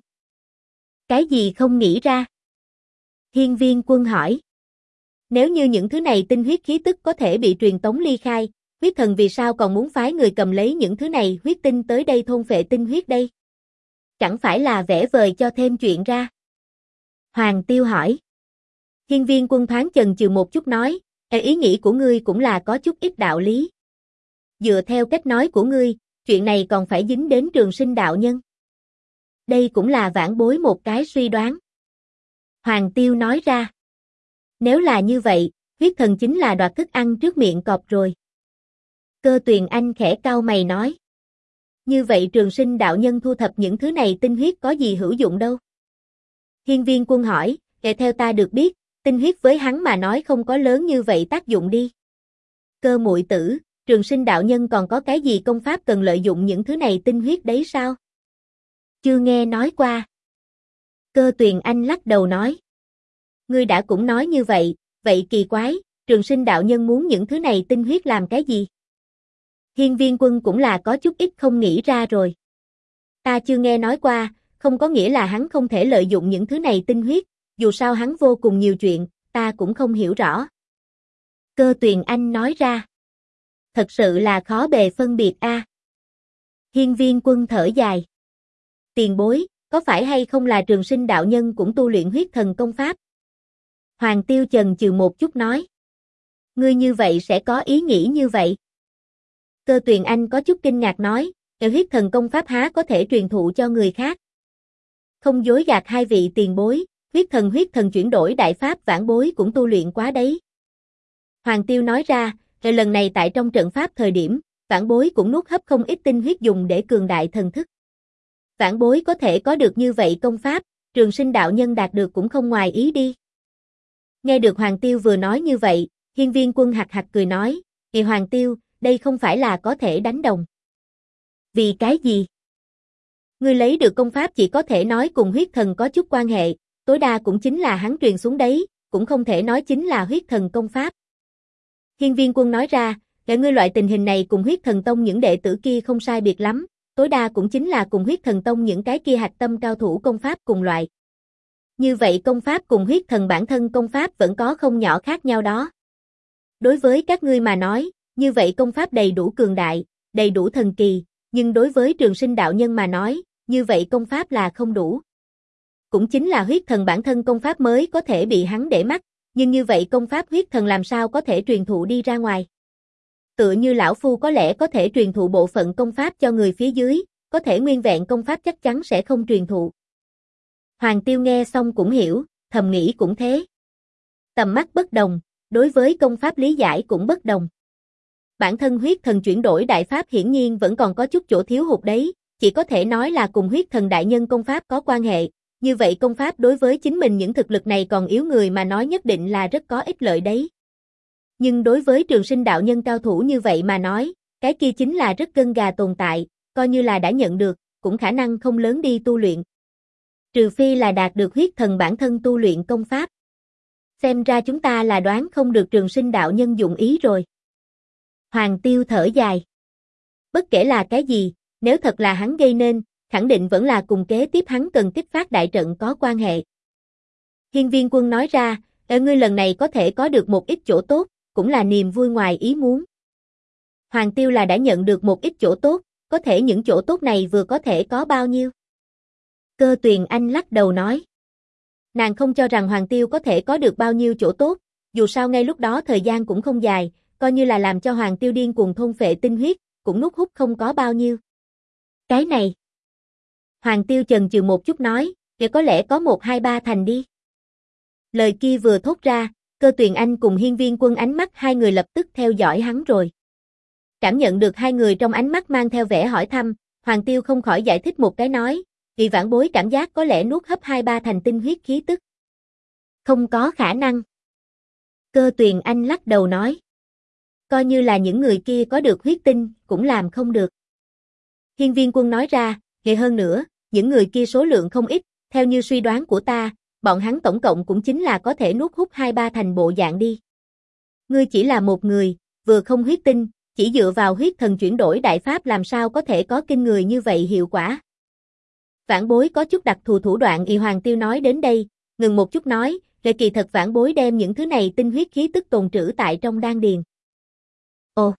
Cái gì không nghĩ ra? Hiên viên quân hỏi. Nếu như những thứ này tinh huyết khí tức có thể bị truyền tống ly khai, huyết thần vì sao còn muốn phái người cầm lấy những thứ này huyết tinh tới đây thôn phệ tinh huyết đây? Chẳng phải là vẽ vời cho thêm chuyện ra? Hoàng Tiêu hỏi. Hiên viên quân thoáng chần chừ một chút nói, ý nghĩ của ngươi cũng là có chút ít đạo lý. Dựa theo cách nói của ngươi, chuyện này còn phải dính đến Trường Sinh đạo nhân. Đây cũng là vãn bối một cái suy đoán. Hoàng Tiêu nói ra. Nếu là như vậy, huyết thần chính là đoạt thức ăn trước miệng cọp rồi. Cơ Tuyền Anh khẽ cau mày nói. Như vậy Trường Sinh đạo nhân thu thập những thứ này tinh huyết có gì hữu dụng đâu? Hiên viên quân hỏi, theo ta được biết, tinh huyết với hắn mà nói không có lớn như vậy tác dụng đi. Cơ muội tử, Trường Sinh đạo nhân còn có cái gì công pháp cần lợi dụng những thứ này tinh huyết đấy sao? Chưa nghe nói qua. Cơ Tuyền Anh lắc đầu nói. Ngươi đã cũng nói như vậy, vậy kỳ quái, Trường Sinh đạo nhân muốn những thứ này tinh huyết làm cái gì? Hiên viên quân cũng là có chút ít không nghĩ ra rồi. Ta chưa nghe nói qua, không có nghĩa là hắn không thể lợi dụng những thứ này tinh huyết, dù sao hắn vô cùng nhiều chuyện, ta cũng không hiểu rõ. Cơ Tuyền Anh nói ra. Thật sự là khó bề phân biệt Hiên viên quân thở dài. Tiền bối, có phải hay không là Trường Sinh đạo nhân cũng tu luyện huyết thần công pháp? Hoàng Tiêu chần chừ một chút nói. Ngươi như vậy sẽ có ý nghĩ như vậy. Cơ Tuyền Anh có chút kinh ngạc nói, huyết thần công pháp há có thể truyền thụ cho người khác. Không dối gạt hai vị tiền bối, huyết thần chuyển đổi đại pháp vãn bối cũng tu luyện quá đấy. Hoàng Tiêu nói ra, lần này tại trong trận pháp thời điểm, vãn bối cũng nuốt hấp không ít tinh huyết dùng để cường đại thần thức. Vãn bối có thể có được như vậy công pháp, Trường Sinh đạo nhân đạt được cũng không ngoài ý đi. Nghe được Hoàng Tiêu vừa nói như vậy, Hiên Viên Quân hạc hạc cười nói, Hoàng Tiêu, đây không phải là có thể đánh đồng. Vì cái gì? Ngươi lấy được công pháp chỉ có thể nói cùng huyết thần có chút quan hệ, tối đa cũng chính là hắn truyền xuống đấy, cũng không thể nói chính là huyết thần công pháp. Hiên Viên Quân nói ra, ngươi loại tình hình này cùng huyết thần tông những đệ tử kia không sai biệt lắm, tối đa cũng chính là cùng huyết thần tông những cái kia hạch tâm cao thủ công pháp cùng loại. Như vậy công pháp cùng huyết thần bản thân công pháp vẫn có không nhỏ khác nhau đó. Đối với các ngươi mà nói, như vậy công pháp đầy đủ cường đại, đầy đủ thần kỳ, nhưng đối với Trường Sinh đạo nhân mà nói, như vậy công pháp là không đủ. Cũng chính là huyết thần bản thân công pháp mới có thể bị hắn để mắt, nhưng như vậy công pháp huyết thần làm sao có thể truyền thụ đi ra ngoài. Tựa như lão phu có lẽ có thể truyền thụ bộ phận công pháp cho người phía dưới, có thể nguyên vẹn công pháp chắc chắn sẽ không truyền thụ. Hoàng Tiêu nghe xong cũng hiểu, thầm nghĩ cũng thế. Tầm mắt bất đồng, đối với công pháp lý giải cũng bất đồng. Bản thân huyết thần chuyển đổi đại pháp hiển nhiên vẫn còn có chút chỗ thiếu hụt đấy, chỉ có thể nói là cùng huyết thần đại nhân công pháp có quan hệ, như vậy công pháp đối với chính mình những thực lực này còn yếu người mà nói nhất định là rất có ích lợi đấy. Nhưng đối với Trường Sinh đạo nhân cao thủ như vậy mà nói, cái kia chính là rất gân gà tồn tại, coi như là đã nhận được, cũng khả năng không lớn đi tu luyện. Trừ phi là đạt được huyết thần bản thân tu luyện công pháp. Xem ra chúng ta là đoán không được Trường Sinh đạo nhân dụng ý rồi. Hoàng Tiêu thở dài. Bất kể là cái gì, nếu thật là hắn gây nên, khẳng định vẫn là cùng kế tiếp hắn cần kích phát đại trận có quan hệ. Hiên Viên Quân nói ra, ngươi lần này có thể có được một ít chỗ tốt, cũng là niềm vui ngoài ý muốn. Hoàng Tiêu là đã nhận được một ít chỗ tốt, có thể những chỗ tốt này vừa có thể có bao nhiêu? Cơ Tuyền Anh lắc đầu nói. Nàng không cho rằng Hoàng Tiêu có thể có được bao nhiêu chỗ tốt, dù sao ngay lúc đó thời gian cũng không dài, coi như là làm cho Hoàng Tiêu điên cuồng thôn phệ tinh huyết, cũng nuốt hút không có bao nhiêu. Cái này. Hoàng Tiêu chần chừ một chút nói, có lẽ có 1, 2, 3 thành đi. Lời kia vừa thốt ra, Cơ Tuyền Anh cùng Hiên Viên Quân ánh mắt hai người lập tức theo dõi hắn rồi. Cảm nhận được hai người trong ánh mắt mang theo vẻ hỏi thăm, Hoàng Tiêu không khỏi giải thích một cái nói, vì vãn bối cảm giác có lẽ nuốt hấp 2, 3 thành tinh huyết khí tức. Không có khả năng. Cơ Tuyền Anh lắc đầu nói. Coi như là những người kia có được huyết tinh, cũng làm không được. Hiên Viên Quân nói ra, hơn nữa, những người kia số lượng không ít, theo như suy đoán của ta, bọn hắn tổng cộng cũng chính là có thể nuốt hút 2, 3 thành bộ dạng đi. Ngươi chỉ là một người, vừa không huyết tinh, chỉ dựa vào huyết thần chuyển đổi đại pháp làm sao có thể có kinh người như vậy hiệu quả. Vãn bối có chút đặc thù thủ đoạn. Hoàng Tiêu nói đến đây, ngừng một chút nói, kỳ thật vãn bối đem những thứ này tinh huyết khí tức tồn trữ tại trong đan điền. Ồ!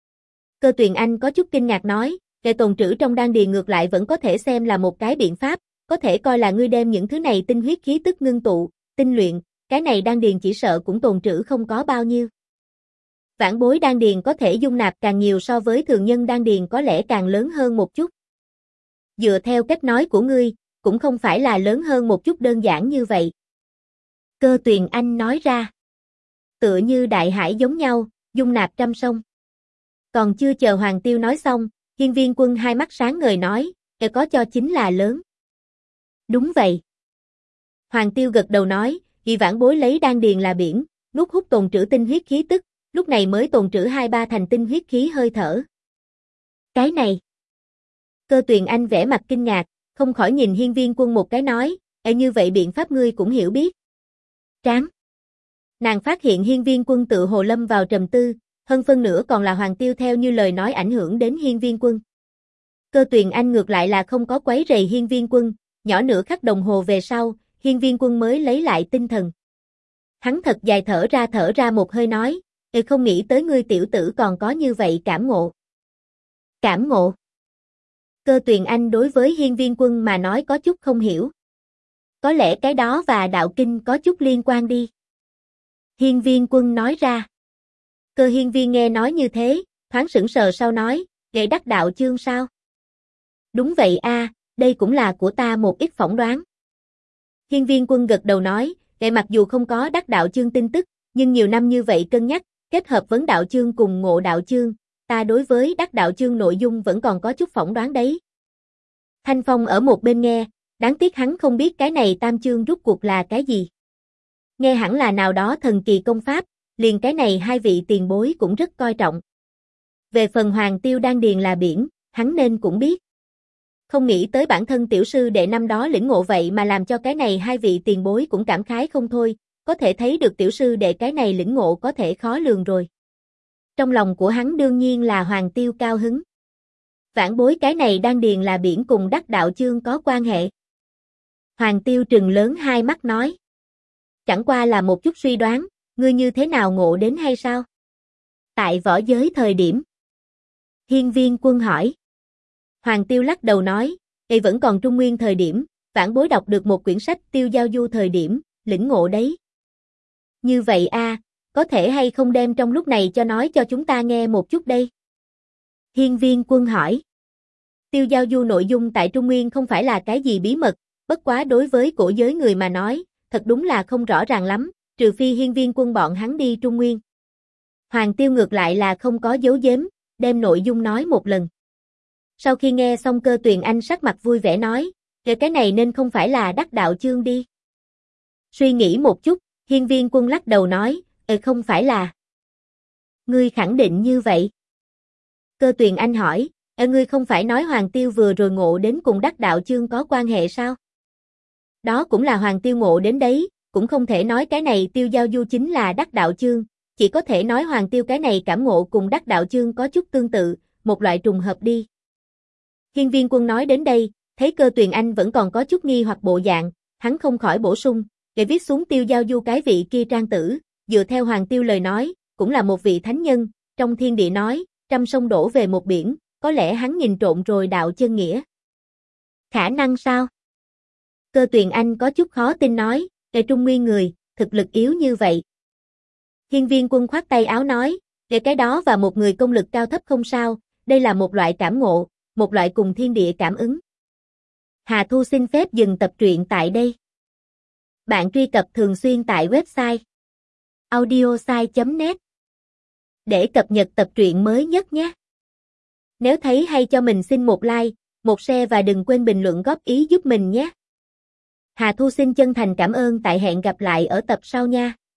Cơ Tuyền Anh có chút kinh ngạc nói, tồn trữ trong đan điền ngược lại vẫn có thể xem là một cái biện pháp, có thể coi là ngươi đem những thứ này tinh huyết khí tức ngưng tụ, tinh luyện, cái này đan điền chỉ sợ cũng tồn trữ không có bao nhiêu. Vãn bối đan điền có thể dung nạp càng nhiều so với thường nhân đan điền có lẽ càng lớn hơn một chút. Dựa theo cách nói của ngươi, cũng không phải là lớn hơn một chút đơn giản như vậy. Cơ Tuyền Anh nói ra. Tựa như đại hải giống nhau, dung nạp trăm sông. Còn chưa chờ Hoàng Tiêu nói xong, Hiên Viên Quân hai mắt sáng ngời nói, có cho chính là lớn. Đúng vậy. Hoàng Tiêu gật đầu nói, vì vãn bối lấy đan điền là biển, nuốt hút tồn trữ tinh huyết khí tức, lúc này mới tồn trữ 2, 3 thành tinh huyết khí hơi thở. Cái này. Cơ Tuyền Anh vẻ mặt kinh ngạc, không khỏi nhìn Hiên Viên Quân một cái nói, như vậy biện pháp ngươi cũng hiểu biết. Tráng. Nàng phát hiện Hiên Viên Quân tự hồ lâm vào trầm tư, hơn phân nửa còn là Hoàng Tiêu theo như lời nói ảnh hưởng đến Hiên Viên Quân. Cơ Tuyền Anh ngược lại là không có quấy rầy Hiên Viên Quân, nhỏ nửa khắc đồng hồ về sau, Hiên Viên Quân mới lấy lại tinh thần. Hắn thật dài thở ra một hơi nói, không nghĩ tới ngươi tiểu tử còn có như vậy cảm ngộ. Cảm ngộ? Cơ Tuyền Anh đối với Hiên Viên Quân mà nói có chút không hiểu. Có lẽ cái đó và đạo kinh có chút liên quan đi. Hiên Viên Quân nói ra. Cơ Hiên Viên nghe nói như thế, thoáng sững sờ sau nói, "Nghệ đắc đạo chương sao?" "Đúng vậy a, đây cũng là của ta một ít phỏng đoán." Hiên Viên Quân gật đầu nói, "Nghệ mặc dù không có đắc đạo chương tin tức, nhưng nhiều năm như vậy cân nhắc, kết hợp vấn đạo chương cùng ngộ đạo chương, ta đối với đắc đạo chương nội dung vẫn còn có chút phỏng đoán đấy." Thanh Phong ở một bên nghe, đáng tiếc hắn không biết cái này tam chương rút cuộc là cái gì. Nghe hẳn là nào đó thần kỳ công pháp, liền cái này hai vị tiền bối cũng rất coi trọng. Về phần Hoàng Tiêu Đan Điền là biển, hắn nên cũng biết. Không nghĩ tới bản thân tiểu sư đệ năm đó lĩnh ngộ vậy mà làm cho cái này hai vị tiền bối cũng cảm khái không thôi, có thể thấy được tiểu sư đệ cái này lĩnh ngộ có thể khó lường rồi. Trong lòng của hắn đương nhiên là Hoàng Tiêu cao hứng. Vãn bối cái này Đan Điền là biển cùng đắc đạo chương có quan hệ. Hoàng Tiêu trừng lớn hai mắt nói. Chẳng qua là một chút suy đoán, ngươi như thế nào ngộ đến hay sao? Tại võ giới thời điểm. Hiên Viên Quân hỏi. Hoàng Tiêu lắc đầu nói, vẫn còn trung nguyên thời điểm, vãn bối đọc được một quyển sách Tiêu Giao Du thời điểm, lĩnh ngộ đấy. Như vậy a, có thể hay không đem trong lúc này cho nói cho chúng ta nghe một chút đây? Hiên Viên Quân hỏi. Tiêu Giao Du nội dung tại Trung Nguyên không phải là cái gì bí mật, bất quá đối với cổ giới người mà nói, thật đúng là không rõ ràng lắm, trừ phi Hiên Viên Quân bọn hắn đi Trung Nguyên. Hoàng Tiêu ngược lại là không có giấu giếm, đem nội dung nói một lần. Sau khi nghe xong Cơ Tuyền Anh sắc mặt vui vẻ nói, cái này nên không phải là đắc đạo chương đi. Suy nghĩ một chút, Hiên Viên Quân lắc đầu nói, không phải là. Ngươi khẳng định như vậy? Cơ Tuyền Anh hỏi, ngươi không phải nói Hoàng Tiêu vừa rồi ngộ đến cùng đắc đạo chương có quan hệ sao? Đó cũng là Hoàng Tiêu ngộ đến đấy, cũng không thể nói cái này Tiêu Giao Du chính là đắc đạo chương, chỉ có thể nói Hoàng Tiêu cái này cảm ngộ cùng đắc đạo chương có chút tương tự, một loại trùng hợp đi. Hiên Viên Quân nói đến đây, thấy Cơ Tuyền Anh vẫn còn có chút nghi hoặc bộ dạng, hắn không khỏi bổ sung, để viết xuống Tiêu Giao Du cái vị kia trang tử, dựa theo Hoàng Tiêu lời nói, cũng là một vị thánh nhân, trong thiên địa nói, trăm sông đổ về một biển, có lẽ hắn nhìn trộn rồi đạo chân nghĩa. Khả năng sao? Cơ Tuyền Anh có chút khó tin nói, Trung Nguyên người, thực lực yếu như vậy. Hiên Viên Quân khoát tay áo nói, cái đó và một người công lực cao thấp không sao, đây là một loại cảm ngộ, một loại cùng thiên địa cảm ứng. Hà Thu xin phép dừng tập truyện tại đây. Bạn truy cập thường xuyên tại website audiosai.net để cập nhật tập truyện mới nhất nhé. Nếu thấy hay cho mình xin một like, một share và đừng quên bình luận góp ý giúp mình nhé. Hà Thu xin chân thành cảm ơn, tại hẹn gặp lại ở tập sau nha.